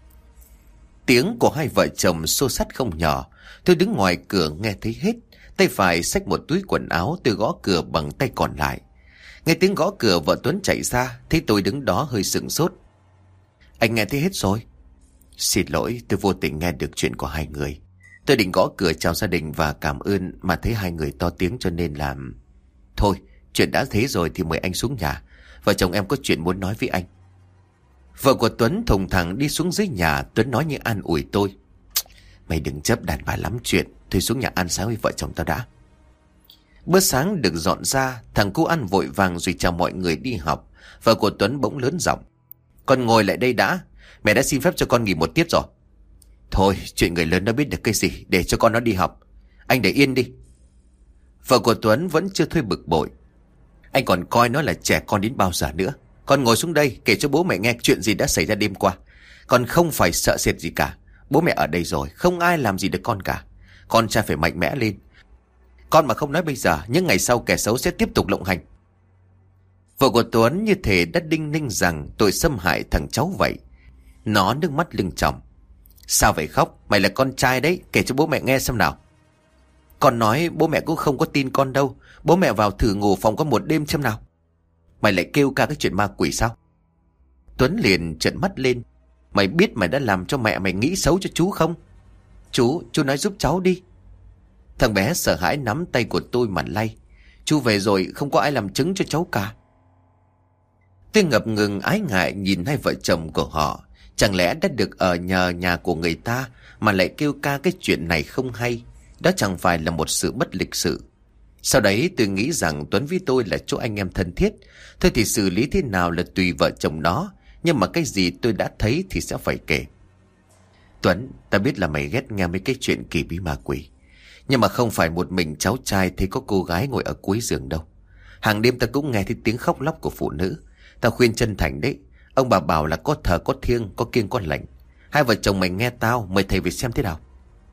Tiếng của hai vợ chồng xô xát không nhỏ. Tôi đứng ngoài cửa nghe thấy hết. Tay phải xách một túi quần áo, tôi gõ cửa bằng tay còn lại. Nghe tiếng gõ cửa vợ Tuấn chạy ra, thấy tôi đứng đó hơi sửng sốt. Anh nghe thấy hết rồi. Xin lỗi, tôi vô tình nghe được chuyện của hai người. Tôi định gõ cửa chào gia đình và cảm ơn, mà thấy hai người to tiếng cho nên làm. Thôi, chuyện đã thế rồi thì mời anh xuống nhà. Vợ chồng em có chuyện muốn nói với anh. Vợ của Tuấn thùng thẳng đi xuống dưới nhà. Tuấn nói như an ủi tôi. Mày đừng chấp đàn bà lắm chuyện, thôi xuống nhà ăn sáng với vợ chồng tao đã. Bữa sáng được dọn ra, thằng cu ăn vội vàng rồi chào mọi người đi học. Vợ của Tuấn bỗng lớn giọng. Con ngồi lại đây đã. Mẹ đã xin phép cho con nghỉ một tiết rồi. Thôi, chuyện người lớn nó biết được cái gì, để cho con nó đi học. Anh để yên đi. Vợ của Tuấn vẫn chưa thôi bực bội. Anh còn coi nó là trẻ con đến bao giờ nữa. Con ngồi xuống đây kể cho bố mẹ nghe chuyện gì đã xảy ra đêm qua. Con không phải sợ sệt gì cả. Bố mẹ ở đây rồi, không ai làm gì được con cả. Con trai phải mạnh mẽ lên. Con mà không nói bây giờ, những ngày sau kẻ xấu sẽ tiếp tục lộng hành. Vợ của Tuấn như thể đã đinh ninh rằng tôi xâm hại thằng cháu vậy. Nó nước mắt lưng tròng. Sao vậy khóc? Mày là con trai đấy, kể cho bố mẹ nghe xem nào. Con nói bố mẹ cũng không có tin con đâu. Bố mẹ vào thử ngủ phòng con một đêm xem nào. Mày lại kêu ca cái chuyện ma quỷ sao? Tuấn liền trợn mắt lên. Mày biết mày đã làm cho mẹ mày nghĩ xấu cho chú không? Chú, chú nói giúp cháu đi. Thằng bé sợ hãi nắm tay của tôi mà lay. Chú về rồi, không có ai làm chứng cho cháu cả. Tôi ngập ngừng ái ngại nhìn hai vợ chồng của họ. Chẳng lẽ đã được ở nhờ nhà của người ta mà lại kêu ca cái chuyện này không hay? Đó chẳng phải là một sự bất lịch sự. Sau đấy tôi nghĩ rằng Tuấn với tôi là chỗ anh em thân thiết. Thôi thì xử lý thế nào là tùy vợ chồng nó. Nhưng mà cái gì tôi đã thấy thì sẽ phải kể. Tuấn, ta biết là mày ghét nghe mấy cái chuyện kỳ bí ma quỷ. Nhưng mà không phải một mình cháu trai thấy có cô gái ngồi ở cuối giường đâu. Hàng đêm ta cũng nghe thấy tiếng khóc lóc của phụ nữ. Ta khuyên chân thành đấy. Ông bà bảo là có thờ có thiêng, có kiêng có lệnh. Hai vợ chồng mày nghe tao, mời thầy về xem thế nào.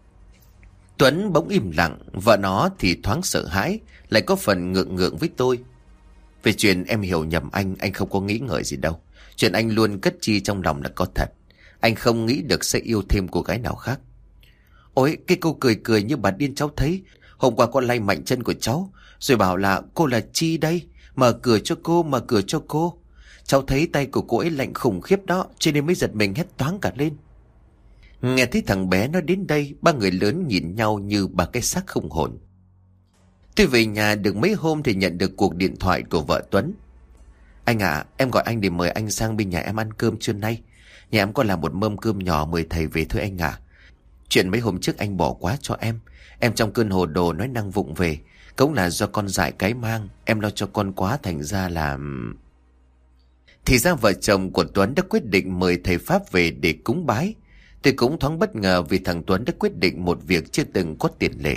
Tuấn bỗng im lặng. Vợ nó thì thoáng sợ hãi, lại có phần ngượng ngượng với tôi. Về chuyện em hiểu nhầm anh, anh không có nghĩ ngợi gì đâu. Chuyện anh luôn cất chi trong lòng là có thật. Anh không nghĩ được sẽ yêu thêm cô gái nào khác. Ôi, cái cô cười cười như bà điên cháu thấy. Hôm qua con lay mạnh chân của cháu, rồi bảo là cô là Chi đây. Mở cửa cho cô, mở cửa cho cô. Cháu thấy tay của cô ấy lạnh khủng khiếp đó, cho nên mới giật mình hét toáng cả lên. Nghe thấy thằng bé nó đến đây, ba người lớn nhìn nhau như ba cái xác không hồn. Tôi về nhà được mấy hôm thì nhận được cuộc điện thoại của vợ Tuấn. Anh ạ, à, em gọi anh để mời anh sang bên nhà em ăn cơm trưa nay. Nhà em có làm một mâm cơm nhỏ mời thầy về thôi anh ạ. À. Chuyện mấy hôm trước anh bỏ quá cho em. Em trong cơn hồ đồ nói năng vụng về. Cũng là do con dại cái mang. Em lo cho con quá thành ra là... Thì ra vợ chồng của Tuấn đã quyết định mời thầy Pháp về để cúng bái. Tôi cũng thoáng bất ngờ vì thằng Tuấn đã quyết định một việc chưa từng có tiền lệ.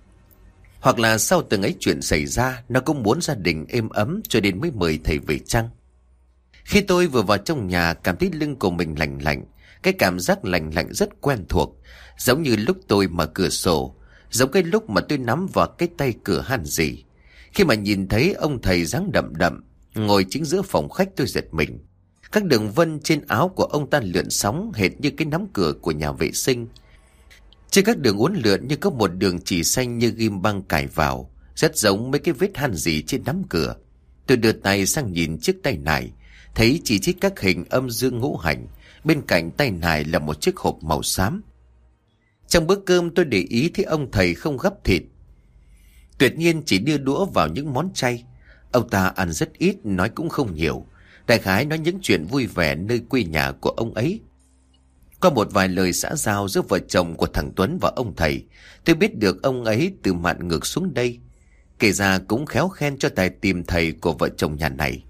Hoặc là sau từng ấy chuyện xảy ra, nó cũng muốn gia đình êm ấm cho nên mới mời thầy về chăng. Khi tôi vừa vào trong nhà, cảm thấy lưng của mình lạnh lạnh. Cái cảm giác lạnh lạnh rất quen thuộc, giống như lúc tôi mở cửa sổ, giống cái lúc mà tôi nắm vào cái tay cửa han gì. Khi mà nhìn thấy ông thầy dáng đậm đậm ngồi chính giữa phòng khách, tôi giật mình. Các đường vân trên áo của ông ta lượn sóng hệt như cái nắm cửa của nhà vệ sinh. Trên các đường uốn lượn như có một đường chỉ xanh như ghim băng cài vào, rất giống mấy cái vết han gì trên nắm cửa. Tôi đưa tay sang nhìn chiếc tay nải, thấy chỉ trích các hình âm dương ngũ hành. Bên cạnh tay nải là một chiếc hộp màu xám. Trong bữa cơm tôi để ý thấy ông thầy không gắp thịt, tuyệt nhiên chỉ đưa đũa vào những món chay. Ông ta ăn rất ít, nói cũng không nhiều. Đại khái nói những chuyện vui vẻ nơi quê nhà của ông ấy. Qua một vài lời xã giao giữa vợ chồng của thằng Tuấn và ông thầy, tôi biết được ông ấy từ mạn ngược xuống đây. Kể ra cũng khéo khen cho tài tìm thầy của vợ chồng nhà này.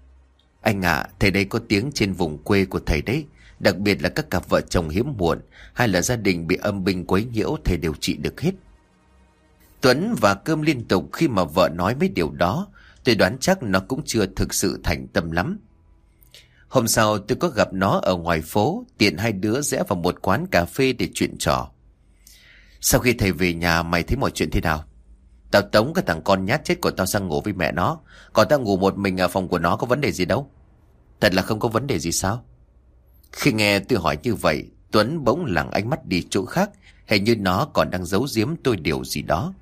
Anh ạ, à, thầy đây có tiếng trên vùng quê của thầy đấy. Đặc biệt là các cặp vợ chồng hiếm muộn hay là gia đình bị âm binh quấy nhiễu, thầy đều trị được hết. Tuấn và cơm liên tục khi mà vợ nói mấy điều đó. Tôi đoán chắc nó cũng chưa thực sự thành tâm lắm. Hôm sau tôi có gặp nó ở ngoài phố, tiện hai đứa rẽ vào một quán cà phê để chuyện trò. Sau khi thầy về nhà mày thấy mọi chuyện thế nào? Tao tống cái thằng con nhát chết của tao sang ngủ với mẹ nó, còn tao ngủ một mình ở phòng của nó, có vấn đề gì đâu. Thật là không có vấn đề gì sao? Khi nghe tôi hỏi như vậy, Tuấn bỗng lẳng ánh mắt đi chỗ khác, hình như nó còn đang giấu giếm tôi điều gì đó.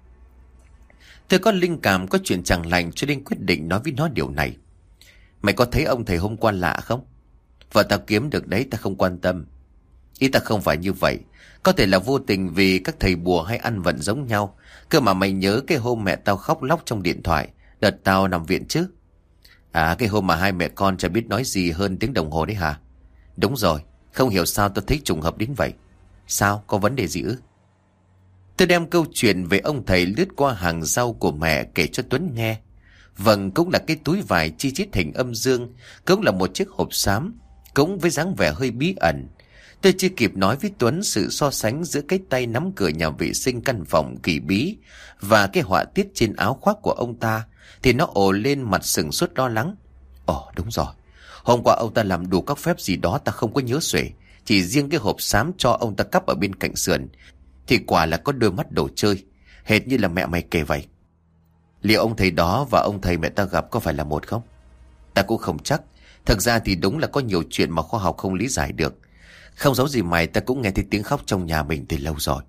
Tôi có linh cảm có chuyện chẳng lành cho nên quyết định nói với nó điều này. Mày có thấy ông thầy hôm qua lạ không? Vợ tao kiếm được đấy, ta không quan tâm. Ý ta không phải như vậy. Có thể là vô tình vì các thầy bùa hay ăn vận giống nhau. Cơ mà mày nhớ cái hôm mẹ tao khóc lóc trong điện thoại, đợt tao nằm viện chứ? À, cái hôm mà hai mẹ con chả biết nói gì hơn tiếng đồng hồ đấy hả? Đúng rồi, không hiểu sao tôi thấy trùng hợp đến vậy. Sao, có vấn đề gì ư? Tôi đem câu chuyện về ông thầy lướt qua hàng rau của mẹ kể cho Tuấn nghe. Vâng, cũng là cái túi vải chi chít hình âm dương, cũng là một chiếc hộp xám, cũng với dáng vẻ hơi bí ẩn. Tôi chưa kịp nói với Tuấn sự so sánh giữa cái tay nắm cửa nhà vệ sinh căn phòng kỳ bí và cái họa tiết trên áo khoác của ông ta, thì nó ồ lên mặt sừng sốt lo lắng. Ồ, đúng rồi, hôm qua ông ta làm đủ các phép gì đó ta không có nhớ xuể. Chỉ riêng cái hộp xám cho ông ta cắp ở bên cạnh sườn thì quả là có đôi mắt đồ chơi, hệt như là mẹ mày kể vậy. Liệu ông thầy đó và ông thầy mẹ ta gặp có phải là một không? Ta cũng không chắc. Thực ra thì đúng là có nhiều chuyện mà khoa học không lý giải được. Không giấu gì mày, ta cũng nghe thấy tiếng khóc trong nhà mình từ lâu rồi.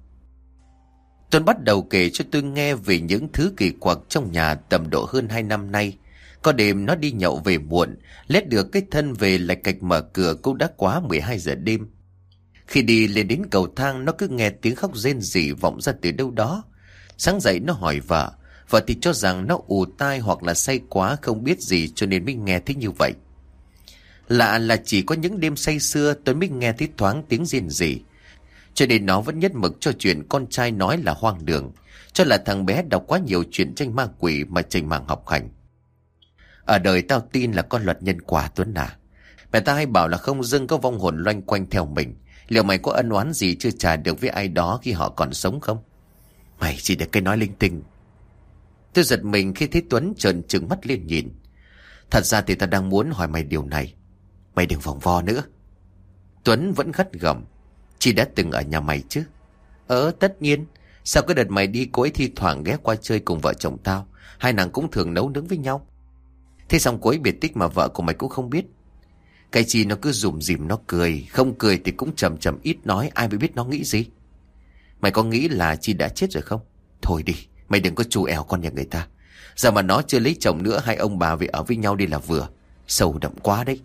Tuấn bắt đầu kể cho tôi nghe về những thứ kỳ quặc trong nhà tầm độ hơn hai năm nay. Có đêm nó đi nhậu về muộn, lết được cái thân về lạch cạch mở cửa cũng đã quá mười hai giờ đêm. Khi đi lên đến cầu thang, nó cứ nghe tiếng khóc rên rỉ vọng ra từ đâu đó. Sáng dậy nó hỏi vợ, vợ thì cho rằng nó ù tai hoặc là say quá không biết gì cho nên mới nghe thấy như vậy. Lạ là chỉ có những đêm say sưa tôi mới nghe thấy thoáng tiếng rên rỉ, cho nên nó vẫn nhất mực cho chuyện con trai nói là hoang đường, cho là thằng bé đọc quá nhiều chuyện tranh ma quỷ mà chành mảng học hành. Ở đời tao tin là con luật nhân quả, Tuấn à. Mẹ ta hay bảo là không dưng có vong hồn loanh quanh theo mình. Liệu mày có ân oán gì chưa trả được với ai đó khi họ còn sống không? Mày chỉ để cái nói linh tinh. Tôi giật mình khi thấy Tuấn trợn trừng mắt lên nhìn. Thật ra thì ta đang muốn hỏi mày điều này. Mày đừng vòng vo nữa. Tuấn vẫn gắt gỏng. Chị đã từng ở nhà mày chứ? Ờ, tất nhiên. Sao cái đợt mày đi cô ấy thi thoảng ghé qua chơi cùng vợ chồng tao. Hai nàng cũng thường nấu nướng với nhau. Thế xong cô ấy biệt tích mà vợ của mày cũng không biết. Cái chi nó cứ rủm rỉm nó cười. Không cười thì cũng chầm chầm ít nói. Ai mới biết nó nghĩ gì. Mày có nghĩ là Chi đã chết rồi không? Thôi đi, mày đừng có trù ẻo con nhà người ta. Giờ mà nó chưa lấy chồng nữa, hai ông bà về ở với nhau đi là vừa. Sầu đậm quá đấy.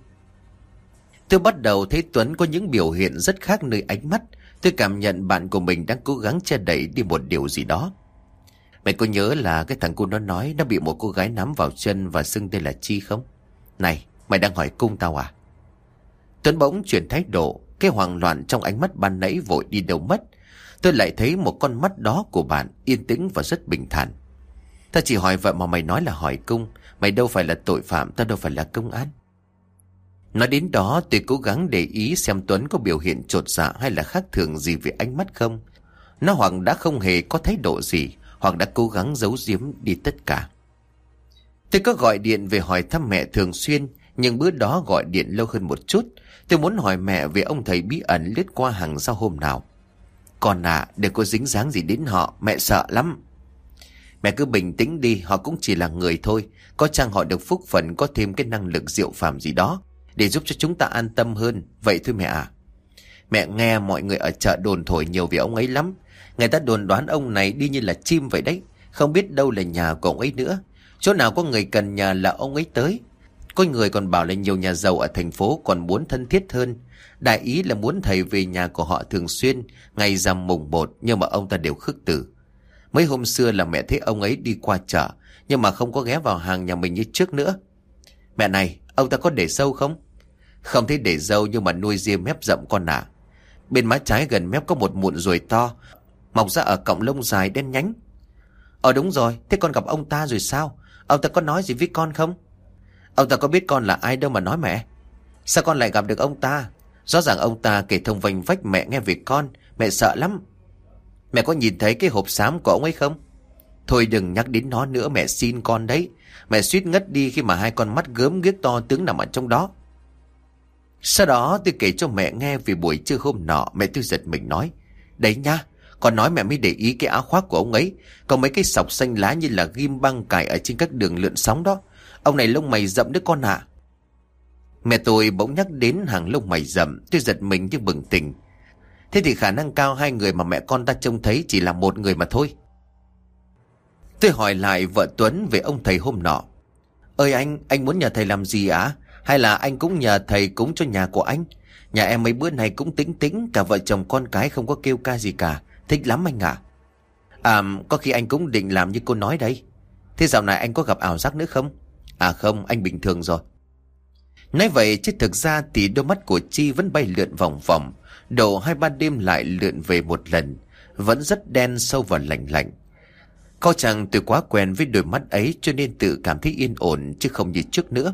Tôi bắt đầu thấy Tuấn có những biểu hiện rất khác nơi ánh mắt. Tôi cảm nhận bạn của mình đang cố gắng che đậy đi một điều gì đó. Mày có nhớ là cái thằng cu nó nói nó bị một cô gái nắm vào chân và xưng tên là Chi không? Này, mày đang hỏi cung tao à? Tuấn bỗng chuyển thái độ. Cái hoang loạn trong ánh mắt ban nãy vội đi đâu mất. Tôi lại thấy một con mắt đó của bạn yên tĩnh và rất bình thản. Ta chỉ hỏi vậy mà mày nói là hỏi cung. Mày đâu phải là tội phạm, ta đâu phải là công an. Nói đến đó tôi cố gắng để ý xem Tuấn có biểu hiện chột dạ hay là khác thường gì về ánh mắt không. Nó hoặc đã không hề có thái độ gì, hoặc đã cố gắng giấu giếm đi tất cả. Tôi có gọi điện về hỏi thăm mẹ thường xuyên, nhưng bữa đó gọi điện lâu hơn một chút. Tôi muốn hỏi mẹ về ông thầy bí ẩn lướt qua hàng rau hôm nào. Con à, đừng có dính dáng gì đến họ, mẹ sợ lắm. Mẹ cứ bình tĩnh đi, họ cũng chỉ là người thôi. Có chăng họ được phúc phận có thêm cái năng lực diệu phàm gì đó để giúp cho chúng ta an tâm hơn. Vậy thôi mẹ à. Mẹ nghe mọi người ở chợ đồn thổi nhiều về ông ấy lắm. Người ta đồn đoán ông này đi như là chim vậy đấy. Không biết đâu là nhà của ông ấy nữa. Chỗ nào có người cần nhà là ông ấy tới. Có người còn bảo là nhiều nhà giàu ở thành phố còn muốn thân thiết hơn. Đại ý là muốn thầy về nhà của họ thường xuyên ngày rằm mùng một, nhưng mà ông ta đều khước từ. Mấy hôm xưa là mẹ thấy ông ấy đi qua chợ, nhưng mà không có ghé vào hàng nhà mình như trước nữa. Mẹ này, ông ta có để sâu không? Không thấy để dâu, nhưng mà nuôi ria mép rậm con ạ. À. Bên má trái gần mép có một mụn ruồi to, mọc ra ở cọng lông dài đen nhánh. Ờ đúng rồi, thế con gặp ông ta rồi sao? Ông ta có nói gì với con không? Ông ta có biết con là ai đâu mà nói mẹ. Sao con lại gặp được ông ta? Rõ ràng ông ta kể thông vênh vách mẹ nghe về con. Mẹ sợ lắm. Mẹ có nhìn thấy cái hộp xám của ông ấy không? Thôi đừng nhắc đến nó nữa, mẹ xin con đấy. Mẹ suýt ngất đi khi mà hai con mắt gớm ghiếc to tướng nằm ở trong đó. Sau đó tôi kể cho mẹ nghe về buổi trưa hôm nọ. Mẹ tôi giật mình nói: đấy nha, con nói mẹ mới để ý cái áo khoác của ông ấy. Có mấy cái sọc xanh lá như là ghim băng cài ở trên các đường lượn sóng đó. Ông này lông mày rậm đấy con ạ. À. Mẹ tôi bỗng nhắc đến hàng lông mày rậm. Tôi giật mình nhưng bừng tỉnh. Thế thì khả năng cao hai người mà mẹ con ta trông thấy chỉ là một người mà thôi. Tôi hỏi lại vợ Tuấn về ông thầy hôm nọ. Ơi anh, anh muốn nhờ thầy làm gì ạ? À? Hay là anh cũng nhờ thầy cúng cho nhà của anh? Nhà em mấy bữa này cũng tĩnh tĩnh, cả vợ chồng con cái không có kêu ca gì cả. Thích lắm anh ạ. À. à, có khi anh cũng định làm như cô nói đây. Thế dạo này anh có gặp ảo giác nữa không? À không, anh bình thường rồi. Nói vậy chứ thực ra thì đôi mắt của Chi vẫn bay lượn vòng vòng. Độ hai ba đêm lại lượn về một lần. Vẫn rất đen sâu và lạnh lạnh. Có chăng tôi quá quen với đôi mắt ấy cho nên tự cảm thấy yên ổn chứ không như trước nữa.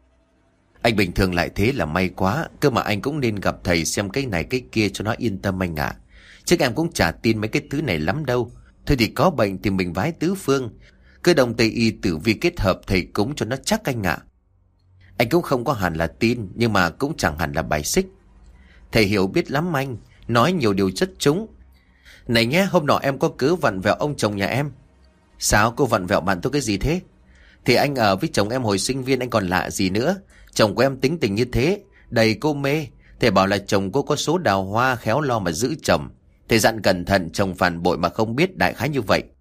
Anh bình thường lại thế là may quá. Cơ mà anh cũng nên gặp thầy xem cái này cái kia cho nó yên tâm anh ạ. À. Chứ em cũng chả tin mấy cái thứ này lắm đâu. Thôi thì có bệnh thì mình vái tứ phương. Cứ đồng Tây y tử vi kết hợp thầy cúng cho nó chắc anh ạ. À. Anh cũng không có hẳn là tin, nhưng mà cũng chẳng hẳn là bài xích. Thầy hiểu biết lắm anh, nói nhiều điều rất trúng. Này nhé, hôm nọ em có cứ vặn vẹo ông chồng nhà em. Sao cô vặn vẹo bạn tôi cái gì thế? Thì anh ở với chồng em hồi sinh viên anh còn lạ gì nữa. Chồng của em tính tình như thế, đầy cô mê. Thầy bảo là chồng cô có số đào hoa khéo lo mà giữ chồng. Thầy dặn cẩn thận chồng phản bội mà không biết, đại khái như vậy.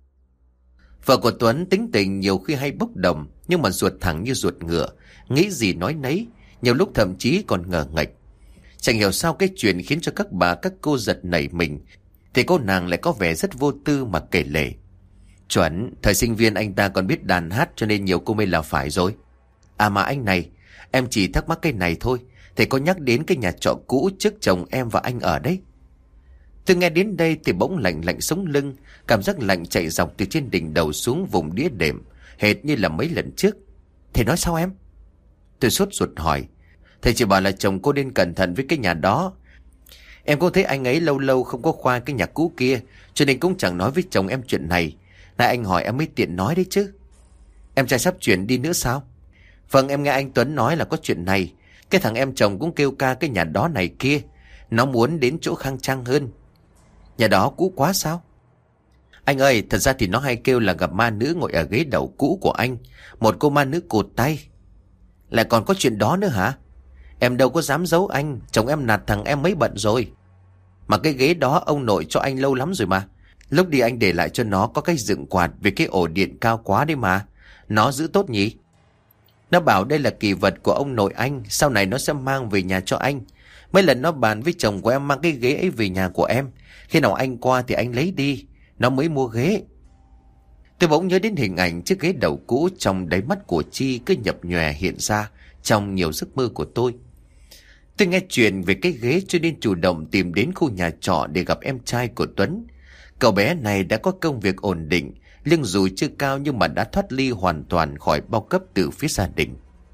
Vợ của Tuấn tính tình nhiều khi hay bốc đồng, nhưng mà ruột thẳng như ruột ngựa, nghĩ gì nói nấy, nhiều lúc thậm chí còn ngờ nghệch. Chẳng hiểu sao cái chuyện khiến cho các bà các cô giật nảy mình, thì cô nàng lại có vẻ rất vô tư mà kể lể. Chuẩn, thời sinh viên anh ta còn biết đàn hát cho nên nhiều cô mê là phải rồi. À mà anh này, em chỉ thắc mắc cái này thôi. Thầy có nhắc đến cái nhà trọ cũ trước chồng em và anh ở đấy. Tôi nghe đến đây thì bỗng lạnh lạnh sống lưng, cảm giác lạnh chạy dọc từ trên đỉnh đầu xuống vùng đĩa đệm, hệt như là mấy lần trước. Thầy nói sao em? Tôi sốt ruột hỏi. Thầy chỉ bảo là chồng cô nên cẩn thận với cái nhà đó. Em cũng thấy anh ấy lâu lâu không có khoa cái nhà cũ kia, cho nên cũng chẳng nói với chồng em chuyện này. Này anh hỏi em mới tiện nói đấy chứ. Em trai sắp chuyển đi nữa sao? Vâng, em nghe anh Tuấn nói là có chuyện này. Cái thằng em chồng cũng kêu ca cái nhà đó này kia. Nó muốn đến chỗ khang trang hơn. Nhà đó cũ quá sao? Anh ơi, thật ra thì nó hay kêu là gặp ma nữ ngồi ở ghế đầu cũ của anh. Một cô ma nữ cụt tay. Lại còn có chuyện đó nữa hả? Em đâu có dám giấu anh. Chồng em nạt thằng em mấy bận rồi. Mà cái ghế đó ông nội cho anh lâu lắm rồi mà. Lúc đi anh để lại cho nó có cái dựng quạt vì cái ổ điện cao quá đấy mà. Nó giữ tốt nhỉ? Nó bảo đây là kỳ vật của ông nội anh, sau này nó sẽ mang về nhà cho anh. Mấy lần nó bàn với chồng của em mang cái ghế ấy về nhà của em. Khi nào anh qua thì anh lấy đi. Nó mới mua ghế. Tôi bỗng nhớ đến hình ảnh chiếc ghế đầu cũ trong đáy mắt của Chi cứ nhập nhòe hiện ra trong nhiều giấc mơ của tôi. Tôi nghe chuyện về cái ghế cho nên chủ động tìm đến khu nhà trọ để gặp em trai của Tuấn. Cậu bé này đã có công việc ổn định, lương dù chưa cao nhưng mà đã thoát ly hoàn toàn khỏi bao cấp từ phía gia đình.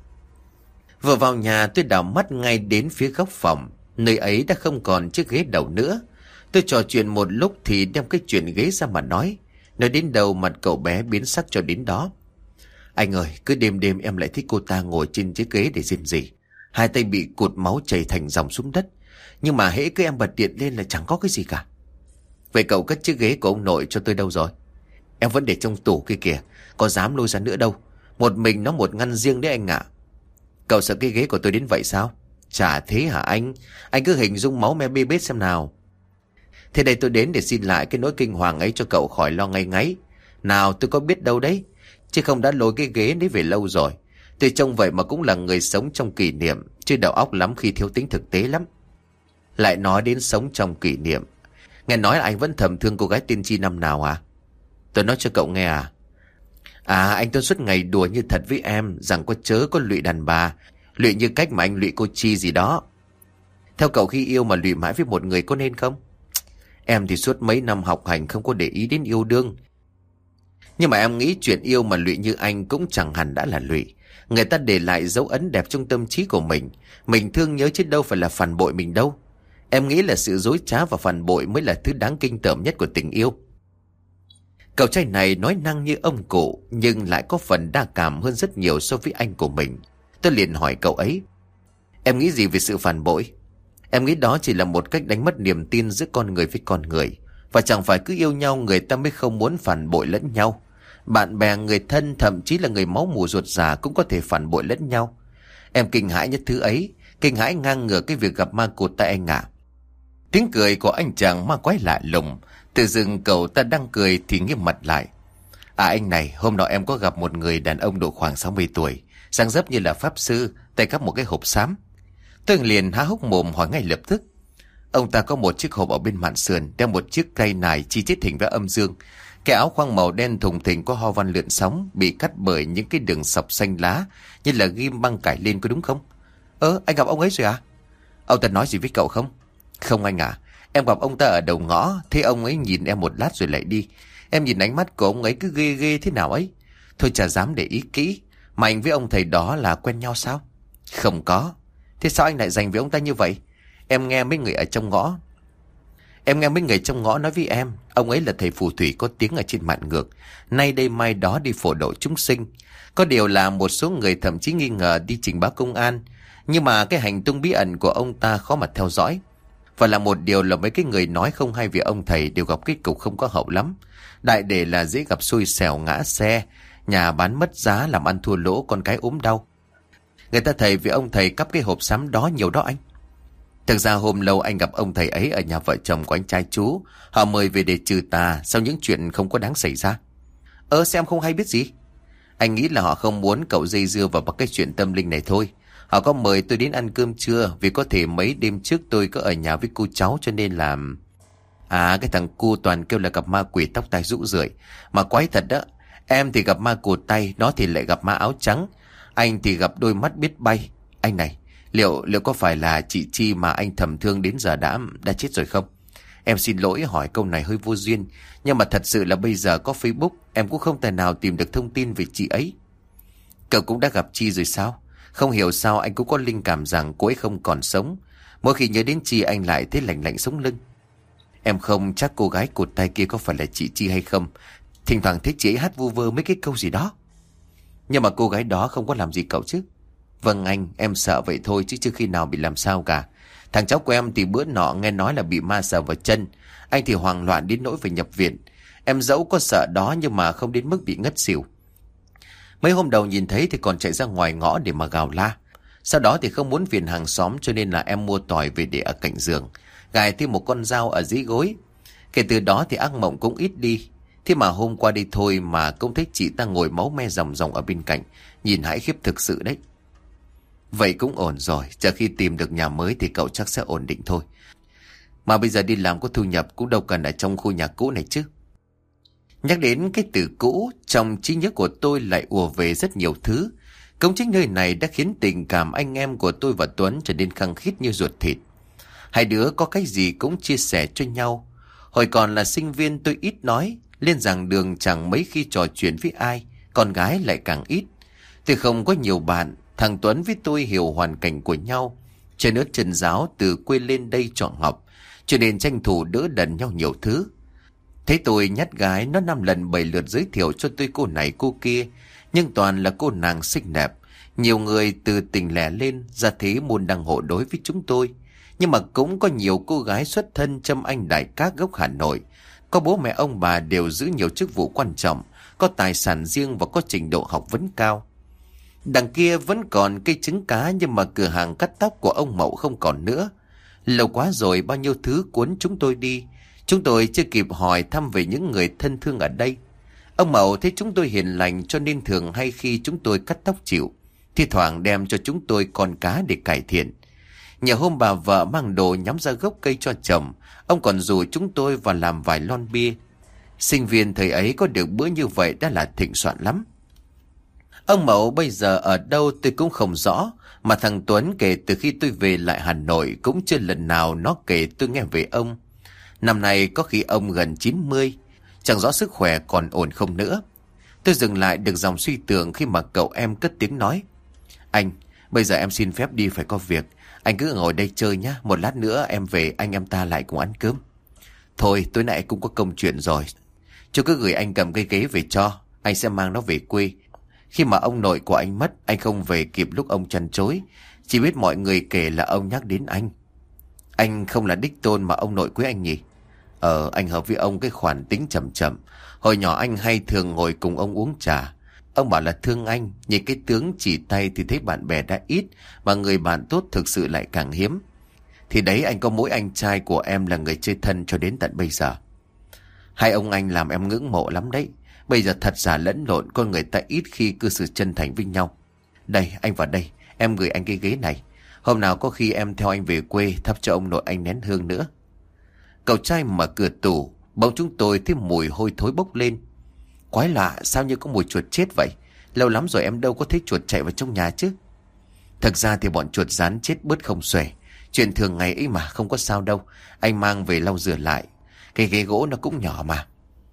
Vừa vào nhà tôi đảo mắt ngay đến phía góc phòng, nơi ấy đã không còn chiếc ghế đầu nữa. Tôi trò chuyện một lúc thì đem cái chuyện ghế ra mà nói. Nói đến đầu mặt cậu bé biến sắc cho đến đó. Anh ơi, cứ đêm đêm em lại thích cô ta ngồi trên chiếc ghế để rên rỉ. Hai tay bị cụt máu chảy thành dòng xuống đất. Nhưng mà hễ cứ em bật điện lên là chẳng có cái gì cả. Vậy cậu cất chiếc ghế của ông nội cho tôi đâu rồi? Em vẫn để trong tủ kia kìa, có dám lôi ra nữa đâu. Một mình nó một ngăn riêng đấy anh ạ. Cậu sợ cái ghế của tôi đến vậy sao? Chả thế hả anh? Anh cứ hình dung máu me bê bết xem nào. Thế đây tôi đến để xin lại cái nỗi kinh hoàng ấy cho cậu khỏi lo ngây ngáy. Nào tôi có biết đâu đấy. Chứ không đã lôi cái ghế đấy về lâu rồi. Tôi trông vậy mà cũng là người sống trong kỷ niệm, chứ đầu óc lắm khi thiếu tính thực tế lắm. Lại nói đến sống trong kỷ niệm. Nghe nói là anh vẫn thầm thương cô gái tên Chi năm nào à? Tôi nói cho cậu nghe à? À, anh tôi suốt ngày đùa như thật với em rằng có chớ có lụy đàn bà, lụy như cách mà anh lụy cô Chi gì đó. Theo cậu khi yêu mà lụy mãi với một người có nên không? Em thì suốt mấy năm học hành không có để ý đến yêu đương. Nhưng mà em nghĩ chuyện yêu mà lụy như anh cũng chẳng hẳn đã là lụy. Người ta để lại dấu ấn đẹp trong tâm trí của mình. Mình thương nhớ chứ đâu phải là phản bội mình đâu. Em nghĩ là sự dối trá và phản bội mới là thứ đáng kinh tởm nhất của tình yêu. Cậu trai này nói năng như ông cụ, nhưng lại có phần đa cảm hơn rất nhiều so với anh của mình. Tôi liền hỏi cậu ấy, em nghĩ gì về sự phản bội? Em nghĩ đó chỉ là một cách đánh mất niềm tin giữa con người với con người. Và chẳng phải cứ yêu nhau người ta mới không muốn phản bội lẫn nhau. Bạn bè, người thân, thậm chí là người máu mủ ruột già cũng có thể phản bội lẫn nhau. Em kinh hãi nhất thứ ấy, kinh hãi ngang ngửa cái việc gặp ma cụt tại anh ạ. Tiếng cười của anh chàng ma quái lạ lùng. Tự dưng cậu ta đang cười thì nghiêm mặt lại. À anh này, hôm nọ em có gặp một người đàn ông độ khoảng sáu mươi tuổi, dáng dấp như là pháp sư, tay cắp một cái hộp xám. Tôi liền há hốc mồm hỏi ngay lập tức. Ông ta có một chiếc hộp ở bên mạn sườn, đeo một chiếc cây nải chi chít hình vẽ âm dương. Cái áo khoang màu đen thùng thình có hoa văn lượn sóng, bị cắt bởi những cái đường sọc xanh lá, như là ghim băng cải lên, có đúng không? Ơ, anh gặp ông ấy rồi à? Ông ta nói gì với cậu không? Không anh à, em gặp ông ta ở đầu ngõ, thế ông ấy nhìn em một lát rồi lại đi. Em nhìn ánh mắt của ông ấy cứ ghê ghê thế nào ấy. Thôi chả dám để ý kỹ. Mà anh với ông thầy đó là quen nhau sao? Không có. Thế sao anh lại dành với ông ta như vậy? Em nghe mấy người ở trong ngõ Em nghe mấy người trong ngõ nói với em, ông ấy là thầy phù thủy có tiếng ở trên mạn ngược, nay đây mai đó đi phổ độ chúng sinh. Có điều là một số người thậm chí nghi ngờ đi trình báo công an. Nhưng mà cái hành tung bí ẩn của ông ta khó mà theo dõi. Và là một điều là mấy cái người nói không hay về ông thầy đều gặp kết cục không có hậu lắm. Đại để là dễ gặp xui xẻo, ngã xe, nhà bán mất giá, làm ăn thua lỗ, con cái ốm đau. Người ta thầy vì ông thầy cắp cái hộp xám đó nhiều đó anh. Thực ra hôm lâu anh gặp ông thầy ấy ở nhà vợ chồng của anh trai chú. Họ mời về để trừ tà sau những chuyện không có đáng xảy ra. Ơ xem không hay biết gì. Anh nghĩ là họ không muốn cậu dây dưa vào cái chuyện tâm linh này thôi. Họ có mời tôi đến ăn cơm trưa vì có thể mấy đêm trước tôi có ở nhà với cô cháu cho nên là... À cái thằng cu toàn kêu là gặp ma quỷ tóc tai rũ rượi. Mà quái thật đó. Em thì gặp ma cụt tay, nó thì lại gặp ma áo trắng. Anh thì gặp đôi mắt biết bay. Anh này, liệu liệu có phải là chị Chi mà anh thầm thương đến giờ đã đã chết rồi không? Em xin lỗi hỏi câu này hơi vô duyên. Nhưng mà thật sự là bây giờ có Facebook, em cũng không thể nào tìm được thông tin về chị ấy. Cậu cũng đã gặp Chi rồi sao? Không hiểu sao anh cũng có linh cảm rằng cô ấy không còn sống. Mỗi khi nhớ đến Chi anh lại thấy lạnh lạnh sống lưng. Em không chắc cô gái cụt tay kia có phải là chị Chi hay không. Thỉnh thoảng thấy chị ấy hát vu vơ mấy cái câu gì đó. Nhưng mà cô gái đó không có làm gì cậu chứ? Vâng anh, em sợ vậy thôi chứ chưa khi nào bị làm sao cả. Thằng cháu của em thì bữa nọ nghe nói là bị ma sờ vào chân. Anh thì hoang loạn đến nỗi phải nhập viện. Em dẫu có sợ đó nhưng mà không đến mức bị ngất xỉu. Mấy hôm đầu nhìn thấy thì còn chạy ra ngoài ngõ để mà gào la. Sau đó thì không muốn phiền hàng xóm cho nên là em mua tỏi về để ở cạnh giường, gài thêm một con dao ở dưới gối. Kể từ đó thì ác mộng cũng ít đi. Thế mà hôm qua đi thôi mà cũng thấy chị ta ngồi máu me ròng ròng ở bên cạnh. Nhìn hãi khiếp thực sự đấy. Vậy cũng ổn rồi, chờ khi tìm được nhà mới thì cậu chắc sẽ ổn định thôi. Mà bây giờ đi làm có thu nhập cũng đâu cần ở trong khu nhà cũ này chứ. Nhắc đến cái từ cũ, trong trí nhớ của tôi lại ùa về rất nhiều thứ. Cũng chính nơi này đã khiến tình cảm anh em của tôi và Tuấn trở nên khăng khít như ruột thịt. Hai đứa có cái gì cũng chia sẻ cho nhau. Hồi còn là sinh viên tôi ít nói, lên giảng đường chẳng mấy khi trò chuyện với ai, con gái lại càng ít. Tôi không có nhiều bạn, thằng Tuấn với tôi hiểu hoàn cảnh của nhau. Trên ớt chân giáo từ quê lên đây chọn học, cho nên tranh thủ đỡ đần nhau nhiều thứ. Thấy tôi nhát gái, nó năm lần bảy lượt giới thiệu cho tôi cô này cô kia, nhưng toàn là cô nàng xinh đẹp. Nhiều người từ tỉnh lẻ lên ra thế môn đăng hộ đối với chúng tôi. Nhưng mà cũng có nhiều cô gái xuất thân châm anh đại cát gốc Hà Nội. Có bố mẹ ông bà đều giữ nhiều chức vụ quan trọng, có tài sản riêng và có trình độ học vấn cao. Đằng kia vẫn còn cây trứng cá, nhưng mà cửa hàng cắt tóc của ông Mậu không còn nữa. Lâu quá rồi bao nhiêu thứ cuốn chúng tôi đi. Chúng tôi chưa kịp hỏi thăm về những người thân thương ở đây. Ông Mậu thấy chúng tôi hiền lành cho nên thường hay khi chúng tôi cắt tóc chịu, thi thoảng đem cho chúng tôi con cá để cải thiện. Nhiều hôm bà vợ mang đồ nhắm ra gốc cây cho chồng, ông còn rủ chúng tôi vào làm vài lon bia. Sinh viên thời ấy có được bữa như vậy đã là thịnh soạn lắm. Ông Mậu bây giờ ở đâu tôi cũng không rõ, mà thằng Tuấn kể từ khi tôi về lại Hà Nội cũng chưa lần nào nó kể tôi nghe về ông. Năm nay có khi ông gần chín mươi, chẳng rõ sức khỏe còn ổn không nữa. Tôi dừng lại được dòng suy tưởng khi mà cậu em cất tiếng nói: Anh, bây giờ em xin phép đi phải có việc. Anh cứ ngồi đây chơi nhá, một lát nữa em về anh em ta lại cùng ăn cơm. Thôi tối nay cũng có công chuyện rồi, chú cứ gửi anh cầm cái ghế về cho, anh sẽ mang nó về quê. Khi mà ông nội của anh mất, anh không về kịp lúc ông chăn chối, chỉ biết mọi người kể là ông nhắc đến anh. Anh không là đích tôn mà ông nội quý anh nhỉ? Ờ, anh hợp với ông cái khoản tính chậm chậm. Hồi nhỏ anh hay thường ngồi cùng ông uống trà. Ông bảo là thương anh, nhìn cái tướng chỉ tay thì thấy bạn bè đã ít, mà người bạn tốt thực sự lại càng hiếm. Thì đấy, anh có mỗi anh trai của em là người chơi thân cho đến tận bây giờ. Hai ông anh làm em ngưỡng mộ lắm đấy. Bây giờ thật giả lẫn lộn, con người ta ít khi cư xử chân thành với nhau. Đây, anh vào đây, em gửi anh cái ghế này. Hôm nào có khi em theo anh về quê thắp cho ông nội anh nén hương nữa. Cậu trai mở cửa tủ, bỗng chúng tôi thấy mùi hôi thối bốc lên. Quái lạ, sao như có mùi chuột chết vậy? Lâu lắm rồi em đâu có thấy chuột chạy vào trong nhà chứ. Thật ra thì bọn chuột rán chết bớt không xuể, chuyện thường ngày ấy mà, không có sao đâu. Anh mang về lau rửa lại. Cái ghế gỗ nó cũng nhỏ mà.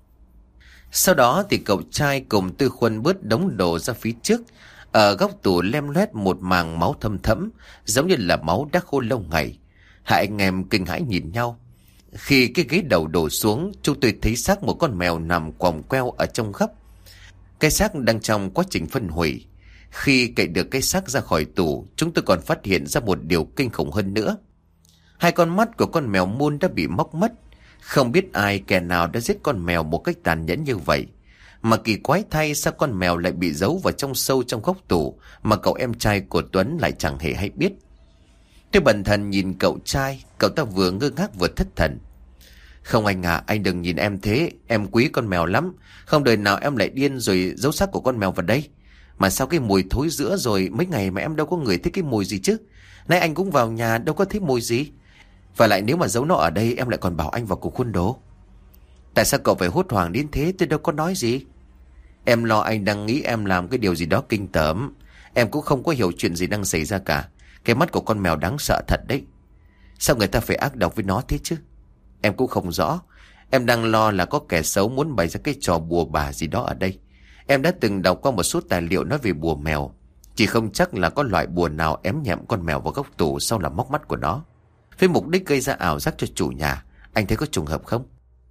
Sau đó thì cậu trai cùng Tư Khuân bớt đống đồ ra phía trước. Ở góc tủ lem loét một màng máu thâm thẫm, giống như là máu đã khô lâu ngày. Hai anh em kinh hãi nhìn nhau. Khi cái ghế đầu đổ xuống, chúng tôi thấy xác một con mèo nằm quòng queo ở trong góc. Cái xác đang trong quá trình phân hủy. Khi cậy được cái xác ra khỏi tủ, chúng tôi còn phát hiện ra một điều kinh khủng hơn nữa. Hai con mắt của con mèo mun đã bị móc mất. Không biết ai, kẻ nào đã giết con mèo một cách tàn nhẫn như vậy. Mà kỳ quái thay, sao con mèo lại bị giấu vào trong sâu trong góc tủ mà cậu em trai của Tuấn lại chẳng hề hay biết. Tôi bần thần nhìn cậu trai, cậu ta vừa ngơ ngác vừa thất thần. Không anh à, anh đừng nhìn em thế, em quý con mèo lắm. Không đời nào em lại điên rồi giấu xác của con mèo vào đây. Mà sao cái mùi thối rữa rồi, mấy ngày mà em đâu có ngửi thấy cái mùi gì chứ. Nãy anh cũng vào nhà đâu có thấy mùi gì. Và lại nếu mà giấu nó ở đây, em lại còn bảo anh vào cục khuôn đồ. Tại sao cậu phải hốt hoảng đến thế, tôi đâu có nói gì. Em lo anh đang nghĩ em làm cái điều gì đó kinh tởm. Em cũng không có hiểu chuyện gì đang xảy ra cả. Cái mắt của con mèo đáng sợ thật đấy. Sao người ta phải ác độc với nó thế chứ? Em cũng không rõ. Em đang lo là có kẻ xấu muốn bày ra cái trò bùa bà gì đó ở đây. Em đã từng đọc qua một số tài liệu nói về bùa mèo. Chỉ không chắc là có loại bùa nào ém nhẹm con mèo vào góc tủ sau là móc mắt của nó, với mục đích gây ra ảo giác cho chủ nhà. Anh thấy có trùng hợp không?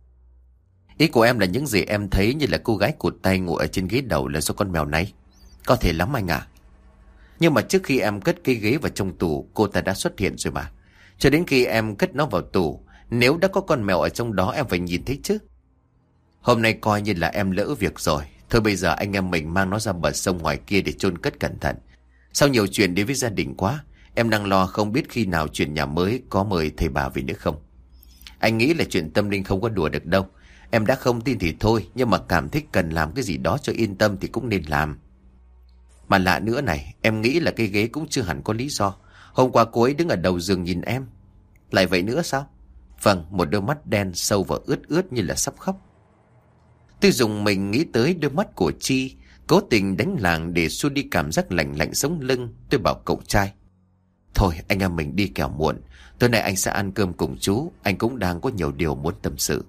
Ý của em là những gì em thấy như là cô gái cụt tay ngồi ở trên ghế đầu là do con mèo này. Có thể lắm anh à. Nhưng mà trước khi em cất cái ghế vào trong tủ, cô ta đã xuất hiện rồi mà. Cho đến khi em cất nó vào tủ, nếu đã có con mèo ở trong đó em phải nhìn thấy chứ. Hôm nay coi như là em lỡ việc rồi. Thôi bây giờ anh em mình mang nó ra bờ sông ngoài kia để chôn cất cẩn thận. Sao nhiều chuyện đến với gia đình quá. Em đang lo không biết khi nào chuyển nhà mới có mời thầy bà về nữa không. Anh nghĩ là chuyện tâm linh không có đùa được đâu. Em đã không tin thì thôi, nhưng mà cảm thấy cần làm cái gì đó cho yên tâm thì cũng nên làm. Mà lạ nữa này, em nghĩ là cái ghế cũng chưa hẳn có lý do. Hôm qua cô ấy đứng ở đầu giường nhìn em. Lại vậy nữa sao? Vâng, một đôi mắt đen sâu và ướt ướt như là sắp khóc. Tôi dùng mình nghĩ tới đôi mắt của Chi, cố tình đánh làng để xua đi cảm giác lạnh lạnh sống lưng. Tôi bảo cậu trai: thôi anh em mình đi kẻo muộn, tối nay anh sẽ ăn cơm cùng chú, anh cũng đang có nhiều điều muốn tâm sự.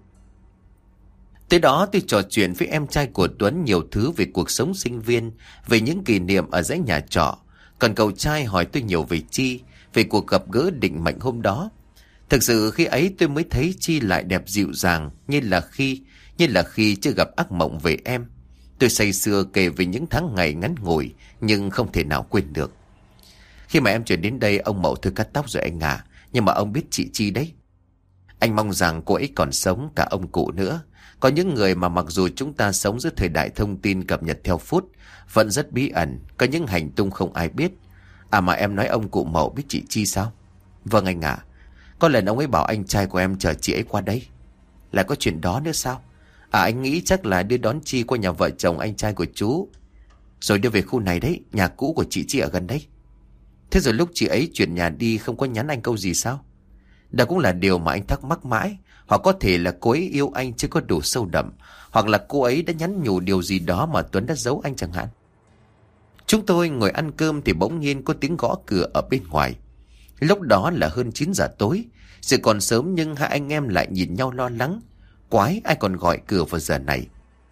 Tới đó tôi trò chuyện với em trai của Tuấn nhiều thứ về cuộc sống sinh viên, về những kỷ niệm ở dãy nhà trọ. Còn cậu trai hỏi tôi nhiều về Chi, về cuộc gặp gỡ định mệnh hôm đó. Thực sự khi ấy tôi mới thấy Chi lại đẹp dịu dàng như là khi như là khi chưa gặp ác mộng về em. Tôi say sưa kể về những tháng ngày ngắn ngủi nhưng không thể nào quên được. Khi mà em chuyển đến đây, ông Mậu thôi cắt tóc rồi anh à. Nhưng mà ông biết chị Chi đấy. Anh mong rằng cô ấy còn sống, cả ông cụ nữa. Có những người mà mặc dù chúng ta sống giữa thời đại thông tin cập nhật theo phút, vẫn rất bí ẩn, có những hành tung không ai biết. À mà em nói ông cụ Mậu biết chị Chi sao? Vâng anh ạ. Có lần ông ấy bảo anh trai của em chờ chị ấy qua đây. Lại có chuyện đó nữa sao? À anh nghĩ chắc là đưa đón Chi qua nhà vợ chồng anh trai của chú, rồi đưa về khu này đấy, nhà cũ của chị Chi ở gần đấy. Thế rồi lúc chị ấy chuyển nhà đi không có nhắn anh câu gì sao? Đó cũng là điều mà anh thắc mắc mãi. Hoặc có thể là cô ấy yêu anh chưa có đủ sâu đậm, hoặc là cô ấy đã nhắn nhủ điều gì đó mà Tuấn đã giấu anh chẳng hạn. Chúng tôi ngồi ăn cơm thì bỗng nhiên có tiếng gõ cửa ở bên ngoài. Lúc đó là hơn chín giờ tối. Sự còn sớm nhưng hai anh em lại nhìn nhau lo lắng. Quái, ai còn gọi cửa vào giờ này?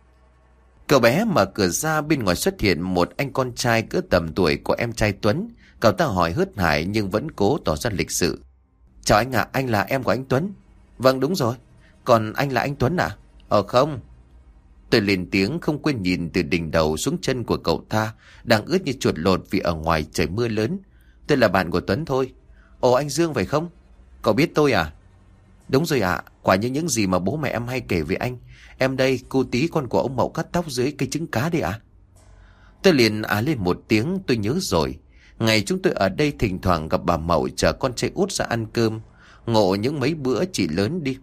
Cậu bé mở cửa ra, bên ngoài xuất hiện một anh con trai cỡ tầm tuổi của em trai Tuấn. Cậu ta hỏi hớt hải nhưng vẫn cố tỏ ra lịch sự. Chào anh ạ, anh là em của anh Tuấn. Vâng đúng rồi. Còn anh là anh Tuấn à? Ờ không. Tôi lên tiếng không quên nhìn từ đỉnh đầu xuống chân của cậu ta, đang ướt như chuột lột vì ở ngoài trời mưa lớn. Tôi là bạn của Tuấn thôi. Ồ anh Dương phải không? Cậu biết tôi à? Đúng rồi ạ, quả như những gì mà bố mẹ em hay kể về anh. Em đây, cô Tí con của ông Mậu cắt tóc dưới cây trứng cá đây ạ. Tôi liền á lên một tiếng, tôi nhớ rồi. Ngày chúng tôi ở đây thỉnh thoảng gặp bà Mậu chở con trai út ra ăn cơm. Ngộ những mấy bữa chị lớn đi.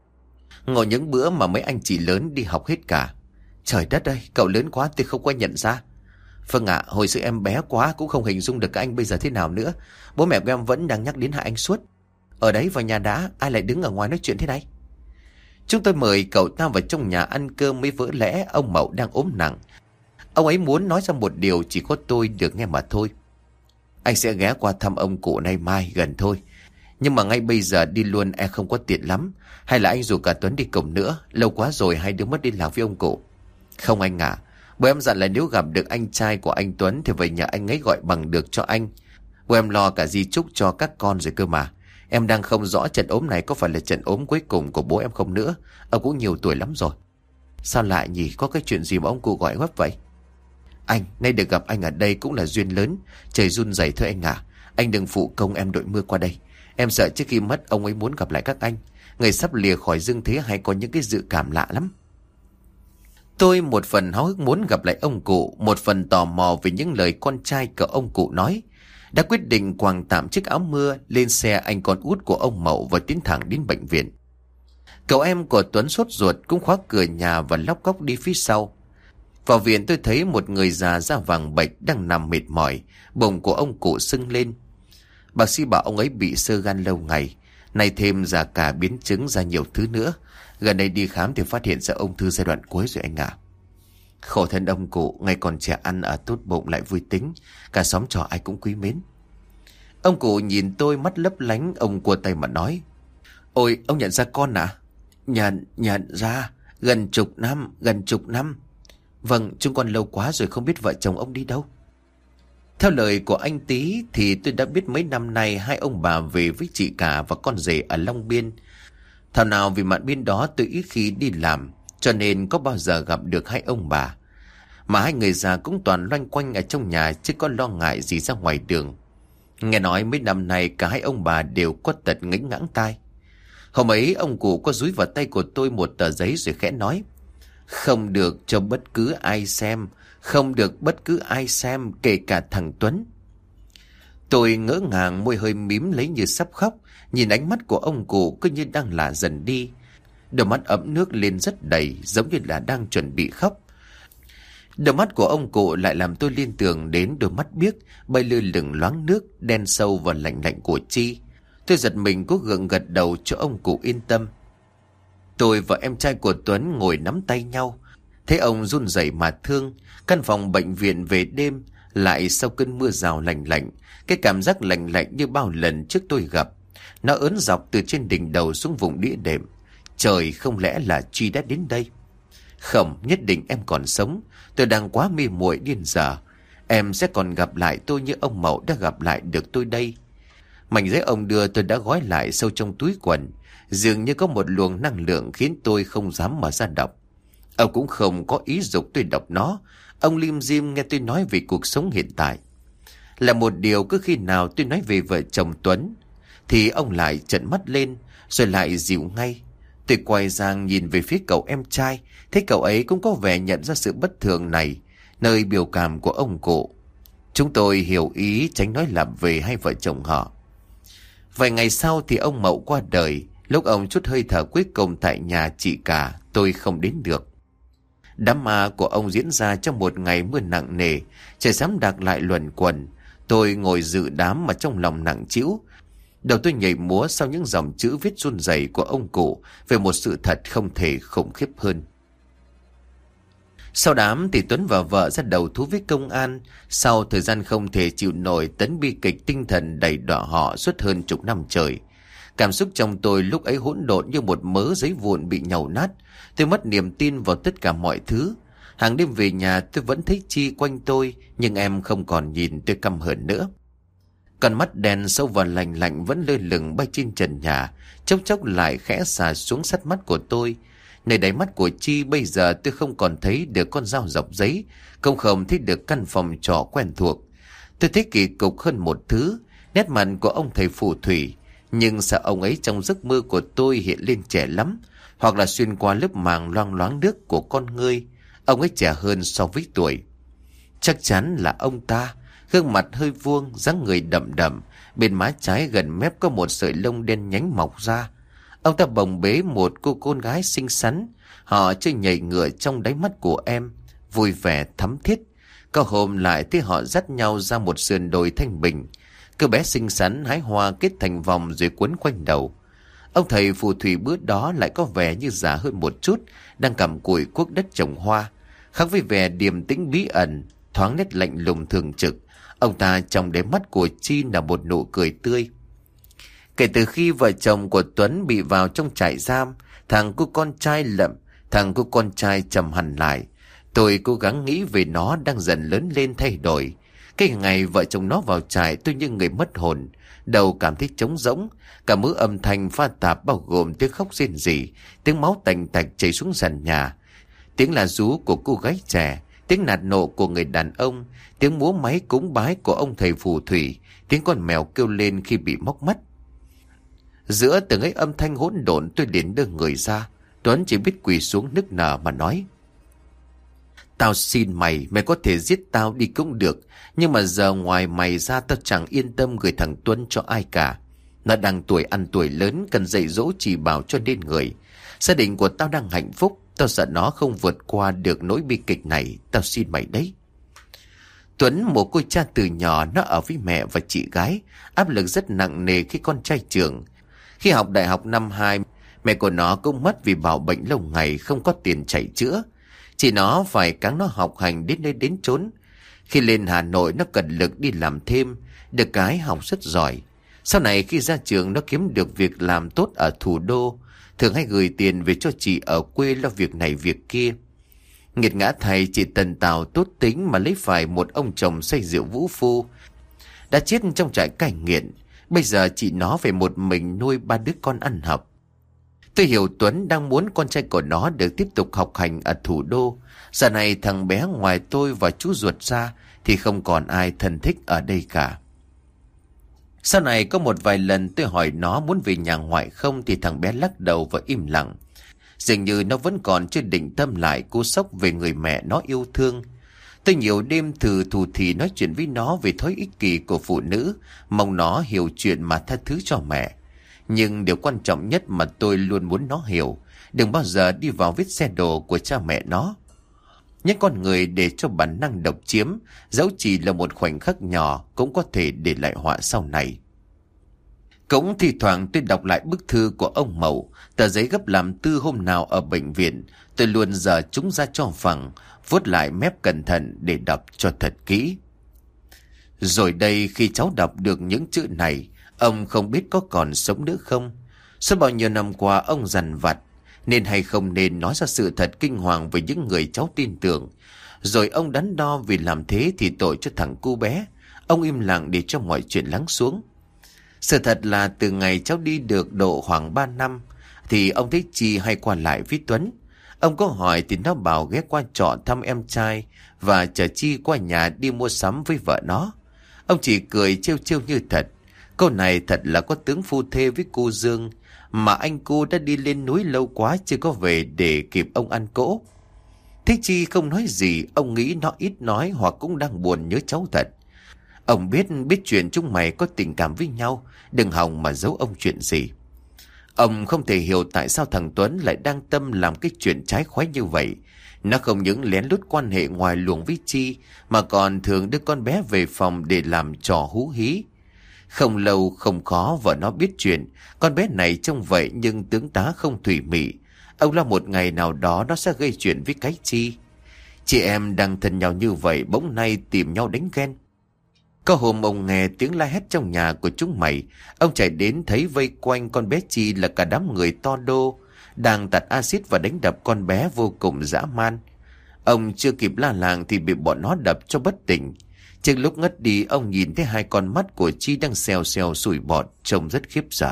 Ngộ những bữa mà mấy anh chị lớn đi học hết cả. Trời đất ơi, cậu lớn quá tôi không có nhận ra. Vâng ạ, hồi xưa em bé quá cũng không hình dung được các anh bây giờ thế nào nữa. Bố mẹ của em vẫn đang nhắc đến hai anh suốt. Ở đấy vào nhà đã, ai lại đứng ở ngoài nói chuyện thế này? Chúng tôi mời cậu ta vào trong nhà ăn cơm mới vỡ lẽ ông Mậu đang ốm nặng. Ông ấy muốn nói ra một điều chỉ có tôi được nghe mà thôi. Anh sẽ ghé qua thăm ông cụ nay mai gần thôi. Nhưng mà ngay bây giờ đi luôn e không có tiện lắm. Hay là anh rủ cả Tuấn đi cùng nữa. Lâu quá rồi hai đứa mất liên lạc với ông cụ. Không anh ạ. Bố em dặn là nếu gặp được anh trai của anh Tuấn thì về nhà anh ấy gọi bằng được cho anh. Bố em lo cả di chúc cho các con rồi cơ mà. Em đang không rõ trận ốm này có phải là trận ốm cuối cùng của bố em không nữa. Ông cũng nhiều tuổi lắm rồi. Sao lại nhỉ? Có cái chuyện gì mà ông cụ gọi gấp vậy? Anh, nay được gặp anh ở đây cũng là duyên lớn. Trời run rẩy thôi anh à. Anh đừng phụ công em đội mưa qua đây. Em sợ trước khi mất ông ấy muốn gặp lại các anh. Người sắp lìa khỏi dương thế hay có những cái dự cảm lạ lắm. Tôi một phần háo hức muốn gặp lại ông cụ, một phần tò mò về những lời con trai của ông cụ nói. Đã quyết định quàng tạm chiếc áo mưa lên xe anh con út của ông Mậu và tiến thẳng đến bệnh viện. Cậu em của Tuấn sốt ruột cũng khóa cửa nhà và lóc cóc đi phía sau. Vào viện tôi thấy một người già da vàng bệch đang nằm mệt mỏi, bụng của ông cụ sưng lên. Bác sĩ bảo ông ấy bị xơ gan lâu ngày, nay thêm già cả biến chứng ra nhiều thứ nữa. Gần đây đi khám thì phát hiện ra ung thư giai đoạn cuối rồi anh ạ. Khổ thân ông cụ, ngày còn trẻ ăn ở tốt bụng lại vui tính, cả xóm trọ ai cũng quý mến. Ông cụ nhìn tôi mắt lấp lánh, ông cua tay mà nói: Ôi, ông nhận ra con à? Nhận, nhận ra, gần chục năm, gần chục năm. Vâng, chúng con lâu quá rồi không biết vợ chồng ông đi đâu. Theo lời của anh Tý thì tôi đã biết mấy năm nay hai ông bà về với chị cả và con rể ở Long Biên. Thảo nào vì mạn biên đó tôi ít khi đi làm, cho nên có bao giờ gặp được hai ông bà. Mà hai người già cũng toàn loanh quanh ở trong nhà chứ có lo ngại gì ra ngoài đường. Nghe nói mấy năm nay cả hai ông bà đều có tật ngếnh ngãng tai. Hôm ấy ông cụ có dúi vào tay của tôi một tờ giấy rồi khẽ nói: Không được cho bất cứ ai xem, không được bất cứ ai xem, kể cả thằng Tuấn. Tôi ngỡ ngàng, môi hơi mím lấy như sắp khóc, nhìn ánh mắt của ông cụ cứ như đang lả dần đi. Đôi mắt ấm nước lên rất đầy, giống như là đang chuẩn bị khóc. Đôi mắt của ông cụ lại làm tôi liên tưởng đến đôi mắt biếc bay lơ lửng loáng nước, đen sâu và lạnh lạnh của Chi. Tôi giật mình cố gượng gật đầu cho ông cụ yên tâm. Tôi và em trai của Tuấn ngồi nắm tay nhau. Thấy ông run rẩy mà thương. Căn phòng bệnh viện về đêm lại sau cơn mưa rào lạnh lạnh. Cái cảm giác lạnh lạnh như bao lần trước tôi gặp. Nó ớn dọc từ trên đỉnh đầu xuống vùng đĩa đệm. Trời, không lẽ là Chi đã đến đây? Không, nhất định em còn sống. Tôi đang quá mê muội điên dở. Em sẽ còn gặp lại tôi như ông Mậu đã gặp lại được tôi đây. Mảnh giấy ông đưa tôi đã gói lại sâu trong túi quần. Dường như có một luồng năng lượng khiến tôi không dám mở ra đọc. Ông cũng không có ý dục tôi đọc nó. Ông lim dim nghe tôi nói về cuộc sống hiện tại. Là một điều cứ khi nào tôi nói về vợ chồng Tuấn thì ông lại trợn mắt lên, rồi lại dịu ngay. Tôi quay sang nhìn về phía cậu em trai, thấy cậu ấy cũng có vẻ nhận ra sự bất thường này nơi biểu cảm của ông cụ. Chúng tôi hiểu ý tránh nói lặp về hai vợ chồng họ. Vài ngày sau thì ông Mậu qua đời. Lúc ông chút hơi thở cuối cùng tại nhà chị cả, tôi không đến được. Đám ma của ông diễn ra trong một ngày mưa nặng nề. Trời xám đặc lại luẩn quẩn. Tôi ngồi dự đám mà trong lòng nặng trĩu. Đầu tôi nhảy múa sau những dòng chữ viết run rẩy của ông cụ về một sự thật không thể khủng khiếp hơn. Sau đám thì Tuấn và vợ ra đầu thú với công an. Sau thời gian không thể chịu nổi tấn bi kịch tinh thần đầy đọa họ suốt hơn chục năm trời. Cảm xúc trong tôi lúc ấy hỗn độn như một mớ giấy vụn bị nhàu nát. Tôi mất niềm tin vào tất cả mọi thứ. Hàng đêm về nhà tôi vẫn thấy Chi quanh tôi, nhưng em không còn nhìn tôi căm hờn nữa. Con mắt đen sâu và lạnh lạnh vẫn lơ lửng bay trên trần nhà, chốc chốc lại khẽ xà xuống sát mắt của tôi. Nơi đáy mắt của Chi bây giờ tôi không còn thấy được con dao dọc giấy, không không thấy được căn phòng trọ quen thuộc. Tôi thấy kỳ cục hơn một thứ, nét mặt của ông thầy phù thủy. Nhưng sao ông ấy trong giấc mơ của tôi hiện lên trẻ lắm, hoặc là xuyên qua lớp màng loang loáng nước của con ngươi, ông ấy trẻ hơn so với tuổi. Chắc chắn là ông ta. Gương mặt hơi vuông, dáng người đậm đậm, bên má trái gần mép có một sợi lông đen nhánh mọc ra. Ông ta bồng bế một cô con gái xinh xắn. Họ chơi nhảy ngựa trong đáy mắt của em, vui vẻ thắm thiết. Có hôm lại thấy họ dắt nhau ra một sườn đồi thanh bình. Cô bé xinh xắn hái hoa kết thành vòng rồi quấn quanh đầu. Ông thầy phù thủy bữa đó lại có vẻ như già hơn một chút, đang cầm cùi cuốc đất trồng hoa. Khác với vẻ điềm tĩnh bí ẩn, thoáng nét lạnh lùng thường trực, ông ta trong đáy mắt của Chi là một nụ cười tươi. Kể từ khi vợ chồng của Tuấn bị vào trong trại giam, thằng cô con trai lậm, thằng cô con trai trầm hẳn lại. Tôi cố gắng nghĩ về nó đang dần lớn lên thay đổi. Cái ngày vợ chồng nó vào trại tôi như người mất hồn, đầu cảm thấy trống rỗng. Cả mớ âm thanh pha tạp bao gồm tiếng khóc rên rỉ, tiếng máu tành tạch chảy xuống sàn nhà, tiếng là rú của cô gái trẻ, tiếng nạt nộ của người đàn ông, tiếng múa máy cúng bái của ông thầy phù thủy, tiếng con mèo kêu lên khi bị móc mắt. Giữa từng ấy âm thanh hỗn độn tôi liền đưa người ra. Tuấn chỉ biết quỳ xuống nức nở mà nói: "Tao xin mày, mày có thể giết tao đi cũng được, nhưng mà giờ ngoài mày ra tao chẳng yên tâm gửi thằng Tuấn cho ai cả. Nó đang tuổi ăn tuổi lớn, cần dạy dỗ chỉ bảo cho nên người. Gia đình của tao đang hạnh phúc, tao sợ nó không vượt qua được nỗi bi kịch này, tao xin mày đấy." Tuấn một cô cha từ nhỏ, nó ở với mẹ và chị gái, áp lực rất nặng nề khi con trai trưởng. Khi học đại học năm hai, mẹ của nó cũng mất vì bảo bệnh lâu ngày không có tiền chạy chữa. Chị nó phải cáng nó học hành đến nơi đến chốn. Khi lên Hà Nội nó cật lực đi làm thêm, được cái học rất giỏi. Sau này khi ra trường nó kiếm được việc làm tốt ở thủ đô, thường hay gửi tiền về cho chị ở quê lo việc này việc kia. Nghiệt ngã thầy chị tần tào tốt tính mà lấy phải một ông chồng say rượu vũ phu, đã chết trong trại cai nghiện. Bây giờ chị nó phải một mình nuôi ba đứa con ăn học. Tôi hiểu Tuấn đang muốn con trai của nó được tiếp tục học hành ở thủ đô. Giờ này thằng bé ngoài tôi và chú ruột ra thì không còn ai thân thích ở đây cả. Sau này có một vài lần tôi hỏi nó muốn về nhà ngoại không, thì thằng bé lắc đầu và im lặng. Dường như nó vẫn còn chưa định tâm lại cú sốc về người mẹ nó yêu thương. Tôi nhiều đêm thử thủ thì nói chuyện với nó về thói ích kỷ của phụ nữ, mong nó hiểu chuyện mà tha thứ cho mẹ. Nhưng điều quan trọng nhất mà tôi luôn muốn nó hiểu, đừng bao giờ đi vào vết xe đổ của cha mẹ nó. Những con người để cho bản năng độc chiếm, dẫu chỉ là một khoảnh khắc nhỏ, cũng có thể để lại họa sau này. Cũng thi thoảng tôi đọc lại bức thư của ông Mậu, tờ giấy gấp làm tư hôm nào ở bệnh viện. Tôi luôn dở chúng ra cho phẳng, vuốt lại mép cẩn thận để đọc cho thật kỹ. Rồi đây khi cháu đọc được những chữ này, ông không biết có còn sống nữa không. Suốt bao nhiêu năm qua ông dằn vặt, nên hay không nên nói ra sự thật kinh hoàng với những người cháu tin tưởng. Rồi ông đắn đo vì làm thế thì tội cho thằng cu bé. Ông im lặng để cho mọi chuyện lắng xuống. Sự thật là từ ngày cháu đi được độ khoảng ba năm thì ông thấy Chi hay qua lại với Tuấn. Ông có hỏi thì nó bảo ghé qua trọ thăm em trai và chở Chi qua nhà đi mua sắm với vợ nó. Ông chỉ cười trêu trêu như thật. Câu này thật là có tướng phu thê với cô Dương, mà anh cô đã đi lên núi lâu quá chưa có về để kịp ông ăn cỗ. Thế Chi không nói gì, ông nghĩ nó ít nói hoặc cũng đang buồn nhớ cháu thật. Ông biết biết chuyện chúng mày có tình cảm với nhau, đừng hòng mà giấu ông chuyện gì. Ông không thể hiểu tại sao thằng Tuấn lại đang tâm làm cái chuyện trái khoái như vậy. Nó không những lén lút quan hệ ngoài luồng với Chi, mà còn thường đưa con bé về phòng để làm trò hú hí. Không lâu không khó vợ nó biết chuyện. Con bé này trông vậy nhưng tướng tá không thủy mị. Ông lo một ngày nào đó nó sẽ gây chuyện với cái Chi. Chị em đang thân nhau như vậy bỗng nay tìm nhau đánh ghen. Có hôm ông nghe tiếng la hét trong nhà của chúng mày. Ông chạy đến thấy vây quanh con bé Chi là cả đám người to đô, đang tạt axit và đánh đập con bé vô cùng dã man. Ông chưa kịp la làng thì bị bọn nó đập cho bất tỉnh. Trước lúc ngất đi, ông nhìn thấy hai con mắt của Chi đang xèo xèo sủi bọt, trông rất khiếp sợ.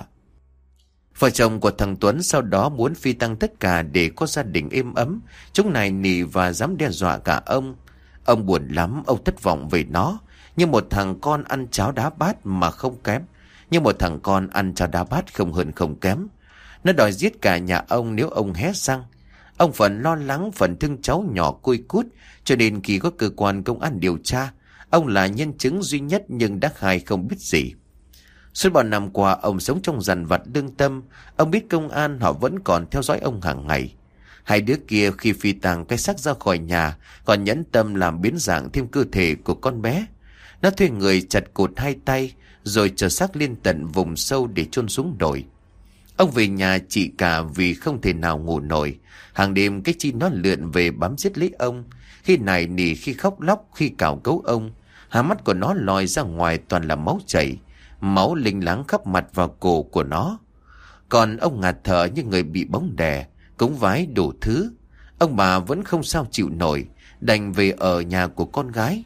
Vợ chồng của thằng Tuấn sau đó muốn phi tăng tất cả để có gia đình êm ấm. Chúng này nỉ và dám đe dọa cả ông. Ông buồn lắm, ông thất vọng về nó. Như một thằng con ăn cháo đá bát mà không kém. Như một thằng con ăn cháo đá bát không hơn không kém. Nó đòi giết cả nhà ông nếu ông hé răng. Ông phần lo lắng, phần thương cháu nhỏ côi cút, cho nên khi có cơ quan công an điều tra, ông là nhân chứng duy nhất nhưng đã khai không biết gì. Suốt bao năm qua ông sống trong dằn vặt lương tâm. Ông biết công an họ vẫn còn theo dõi ông hàng ngày. Hai đứa kia khi phi tàng cái xác ra khỏi nhà còn nhẫn tâm làm biến dạng thêm cơ thể của con bé. Nó thuê người chặt cột hai tay rồi chở xác lên tận vùng sâu để chôn xuống đồi. Ông về nhà chị cả vì không thể nào ngủ nổi. Hàng đêm cái Chi nó lượn về bám giết lấy ông. Khi nài nỉ, khi khóc lóc, khi cào cấu ông. Hai mắt của nó lòi ra ngoài toàn là máu chảy. Máu linh láng khắp mặt và cổ của nó. Còn ông ngạt thở như người bị bóng đè, cúng vái đủ thứ. Ông bà vẫn không sao chịu nổi, đành về ở nhà của con gái.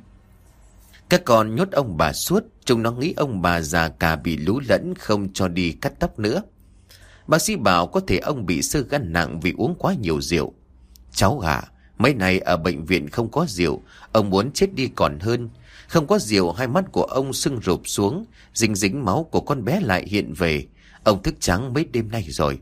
Các con nhốt ông bà suốt, chúng nó nghĩ ông bà già cả bị lú lẫn không cho đi cắt tóc nữa. Bác sĩ bảo có thể ông bị xơ gan nặng vì uống quá nhiều rượu. Cháu ạ, mấy ngày ở bệnh viện không có rượu, ông muốn chết đi còn hơn. Không có rượu, hai mắt của ông sưng rụp xuống, dính dính máu của con bé lại hiện về. Ông thức trắng mấy đêm nay rồi.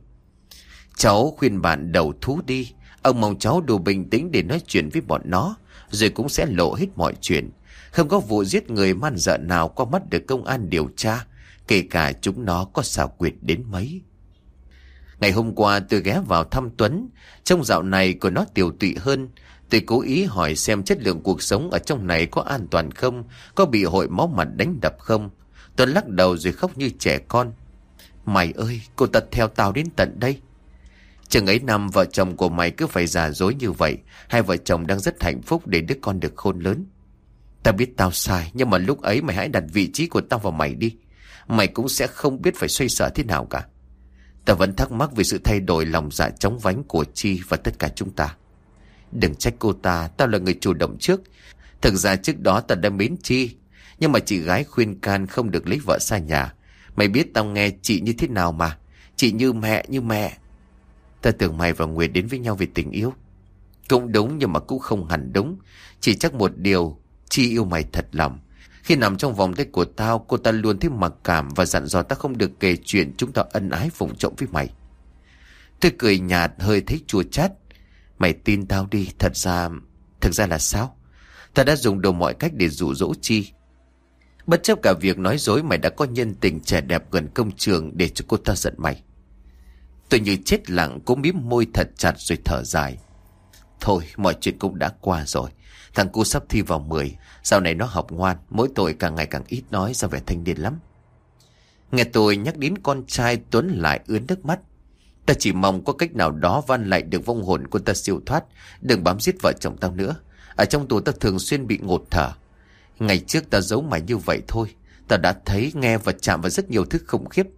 Cháu khuyên bạn đầu thú đi. Ông mong cháu đủ bình tĩnh để nói chuyện với bọn nó, rồi cũng sẽ lộ hết mọi chuyện. Không có vụ giết người man dợ nào qua mắt được công an điều tra, kể cả chúng nó có xảo quyệt đến mấy. Ngày hôm qua tôi ghé vào thăm Tuấn. Trong dạo này của nó tiều tụy hơn. Tôi cố ý hỏi xem chất lượng cuộc sống ở trong này có an toàn không, có bị hội máu mặt đánh đập không. Tuấn lắc đầu rồi khóc như trẻ con. Mày ơi, cô ta theo tao đến tận đây. Chừng ấy năm vợ chồng của mày cứ phải giả dối như vậy. Hai vợ chồng đang rất hạnh phúc để đứa con được khôn lớn. Tao biết tao sai, nhưng mà lúc ấy mày hãy đặt vị trí của tao vào mày đi. Mày cũng sẽ không biết phải xoay sở thế nào cả. Tao vẫn thắc mắc về sự thay đổi lòng dạ chóng vánh của Chi và tất cả chúng ta. Đừng trách cô ta, tao là người chủ động trước. Thực ra trước đó tao đã mến Chi, nhưng mà chị gái khuyên can không được lấy vợ xa nhà. Mày biết tao nghe chị như thế nào mà. Chị như mẹ, như mẹ. Tao tưởng mày và Nguyệt đến với nhau vì tình yêu. Cũng đúng nhưng mà cũng không hẳn đúng. Chỉ chắc một điều, Chi yêu mày thật lòng. Khi nằm trong vòng tay của tao, cô ta luôn thấy mặc cảm và dặn dò tao không được kể chuyện chúng tao ân ái phụng trộm với mày. Tôi cười nhạt hơi thấy chua chát. Mày tin tao đi, thật ra... Thực ra là sao? Tao đã dùng đủ mọi cách để dụ dỗ Chi. Bất chấp cả việc nói dối mày đã có nhân tình trẻ đẹp gần công trường để cho cô ta giận mày. Tôi như chết lặng, cố mím môi thật chặt rồi thở dài. Thôi, mọi chuyện cũng đã qua rồi. Thằng cu sắp thi vào mười. Sau này nó học ngoan, mỗi tội càng ngày càng ít nói, ra vẻ thanh niên lắm. Nghe tôi nhắc đến con trai, Tuấn lại ướt nước mắt. Ta chỉ mong có cách nào đó van lại được vong hồn của ta siêu thoát, đừng bám giết vợ chồng tao nữa. Ở trong tù ta thường xuyên bị ngột thở. Ngày trước ta giấu mày như vậy thôi, ta đã thấy, nghe và chạm vào rất nhiều thứ khủng khiếp.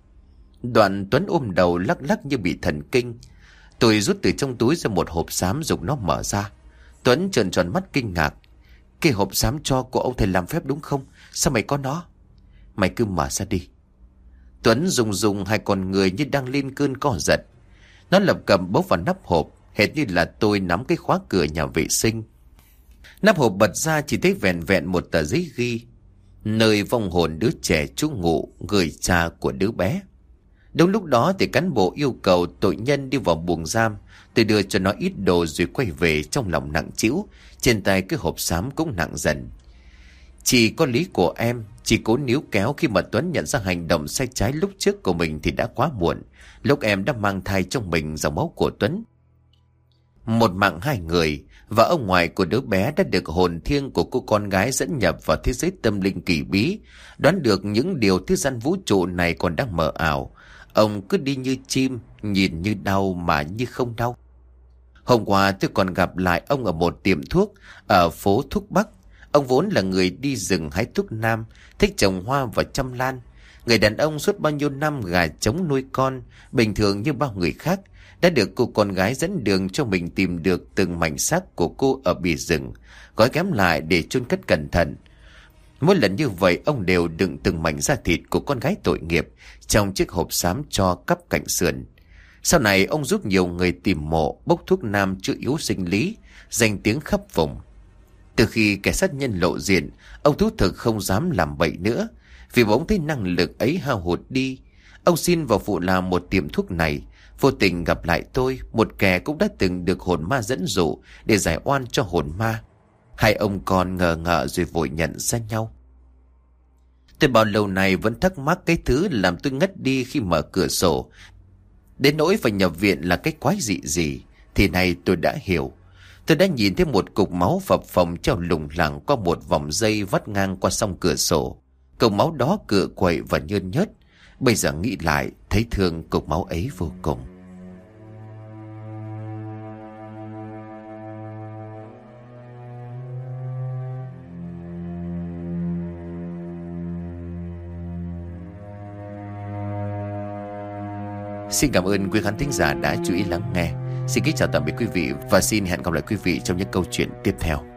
Đoạn Tuấn ôm đầu lắc lắc như bị thần kinh. Tôi rút từ trong túi ra một hộp xám dùng nó mở ra. Tuấn trợn tròn mắt kinh ngạc. Cái hộp xám cho của ông thầy làm phép đúng không? Sao mày có nó? Mày cứ mở ra đi. Tuấn rùng rùng hai con người như đang lên cơn co giật. Nó lập cầm bốc vào nắp hộp, hệt như là tôi nắm cái khóa cửa nhà vệ sinh. Nắp hộp bật ra chỉ thấy vẹn vẹn một tờ giấy ghi: nơi vong hồn đứa trẻ trú ngụ, người cha của đứa bé. Đúng lúc đó thì cán bộ yêu cầu tội nhân đi vào buồng giam. Tôi đưa cho nó ít đồ rồi quay về, trong lòng nặng trĩu, trên tay cái hộp xám cũng nặng dần. Chỉ có lý của em, chỉ cố níu kéo khi mà Tuấn nhận ra hành động sai trái lúc trước của mình thì đã quá muộn. Lúc em đã mang thai trong mình dòng máu của Tuấn. Một mạng hai người, và ông ngoại của đứa bé đã được hồn thiêng của cô con gái dẫn nhập vào thế giới tâm linh kỳ bí, đoán được những điều thế gian vũ trụ này còn đang mờ ảo. Ông cứ đi như chim, nhìn như đau mà như không đau. Hôm qua tôi còn gặp lại ông ở một tiệm thuốc ở phố Thuốc Bắc. Ông vốn là người đi rừng hái thuốc nam, thích trồng hoa và chăm lan. Người đàn ông suốt bao nhiêu năm gà trống nuôi con, bình thường như bao người khác, đã được cô con gái dẫn đường cho mình tìm được từng mảnh xác của cô ở bìa rừng, gói ghém lại để chôn cất cẩn thận. Mỗi lần như vậy, ông đều đựng từng mảnh da thịt của con gái tội nghiệp trong chiếc hộp xám cho cắp cạnh sườn. Sau này ông giúp nhiều người tìm mộ, bốc thuốc nam chữa yếu sinh lý, danh tiếng khắp vùng. Từ khi kẻ sát nhân lộ diện, ông thú thực không dám làm bậy nữa, vì bỗng thấy năng lực ấy hao hụt đi. Ông xin vào phụ làm một tiệm thuốc này, vô tình gặp lại tôi, một kẻ cũng đã từng được hồn ma dẫn dụ để giải oan cho hồn ma. Hai ông con ngờ ngợ rồi vội nhận ra nhau. Tôi bao lâu nay vẫn thắc mắc cái thứ làm tôi ngất đi khi mở cửa sổ, đến nỗi phải nhập viện là cái quái dị gì, thì nay tôi đã hiểu. Tôi đã nhìn thấy một cục máu phập phồng treo lủng lẳng qua một vòng dây vắt ngang qua song cửa sổ. Cục máu đó cựa quậy và nhơn nhớt. Bây giờ nghĩ lại thấy thương cục máu ấy vô cùng. Xin cảm ơn quý khán thính giả đã chú ý lắng nghe. Xin kính chào tạm biệt quý vị và xin hẹn gặp lại quý vị trong những câu chuyện tiếp theo.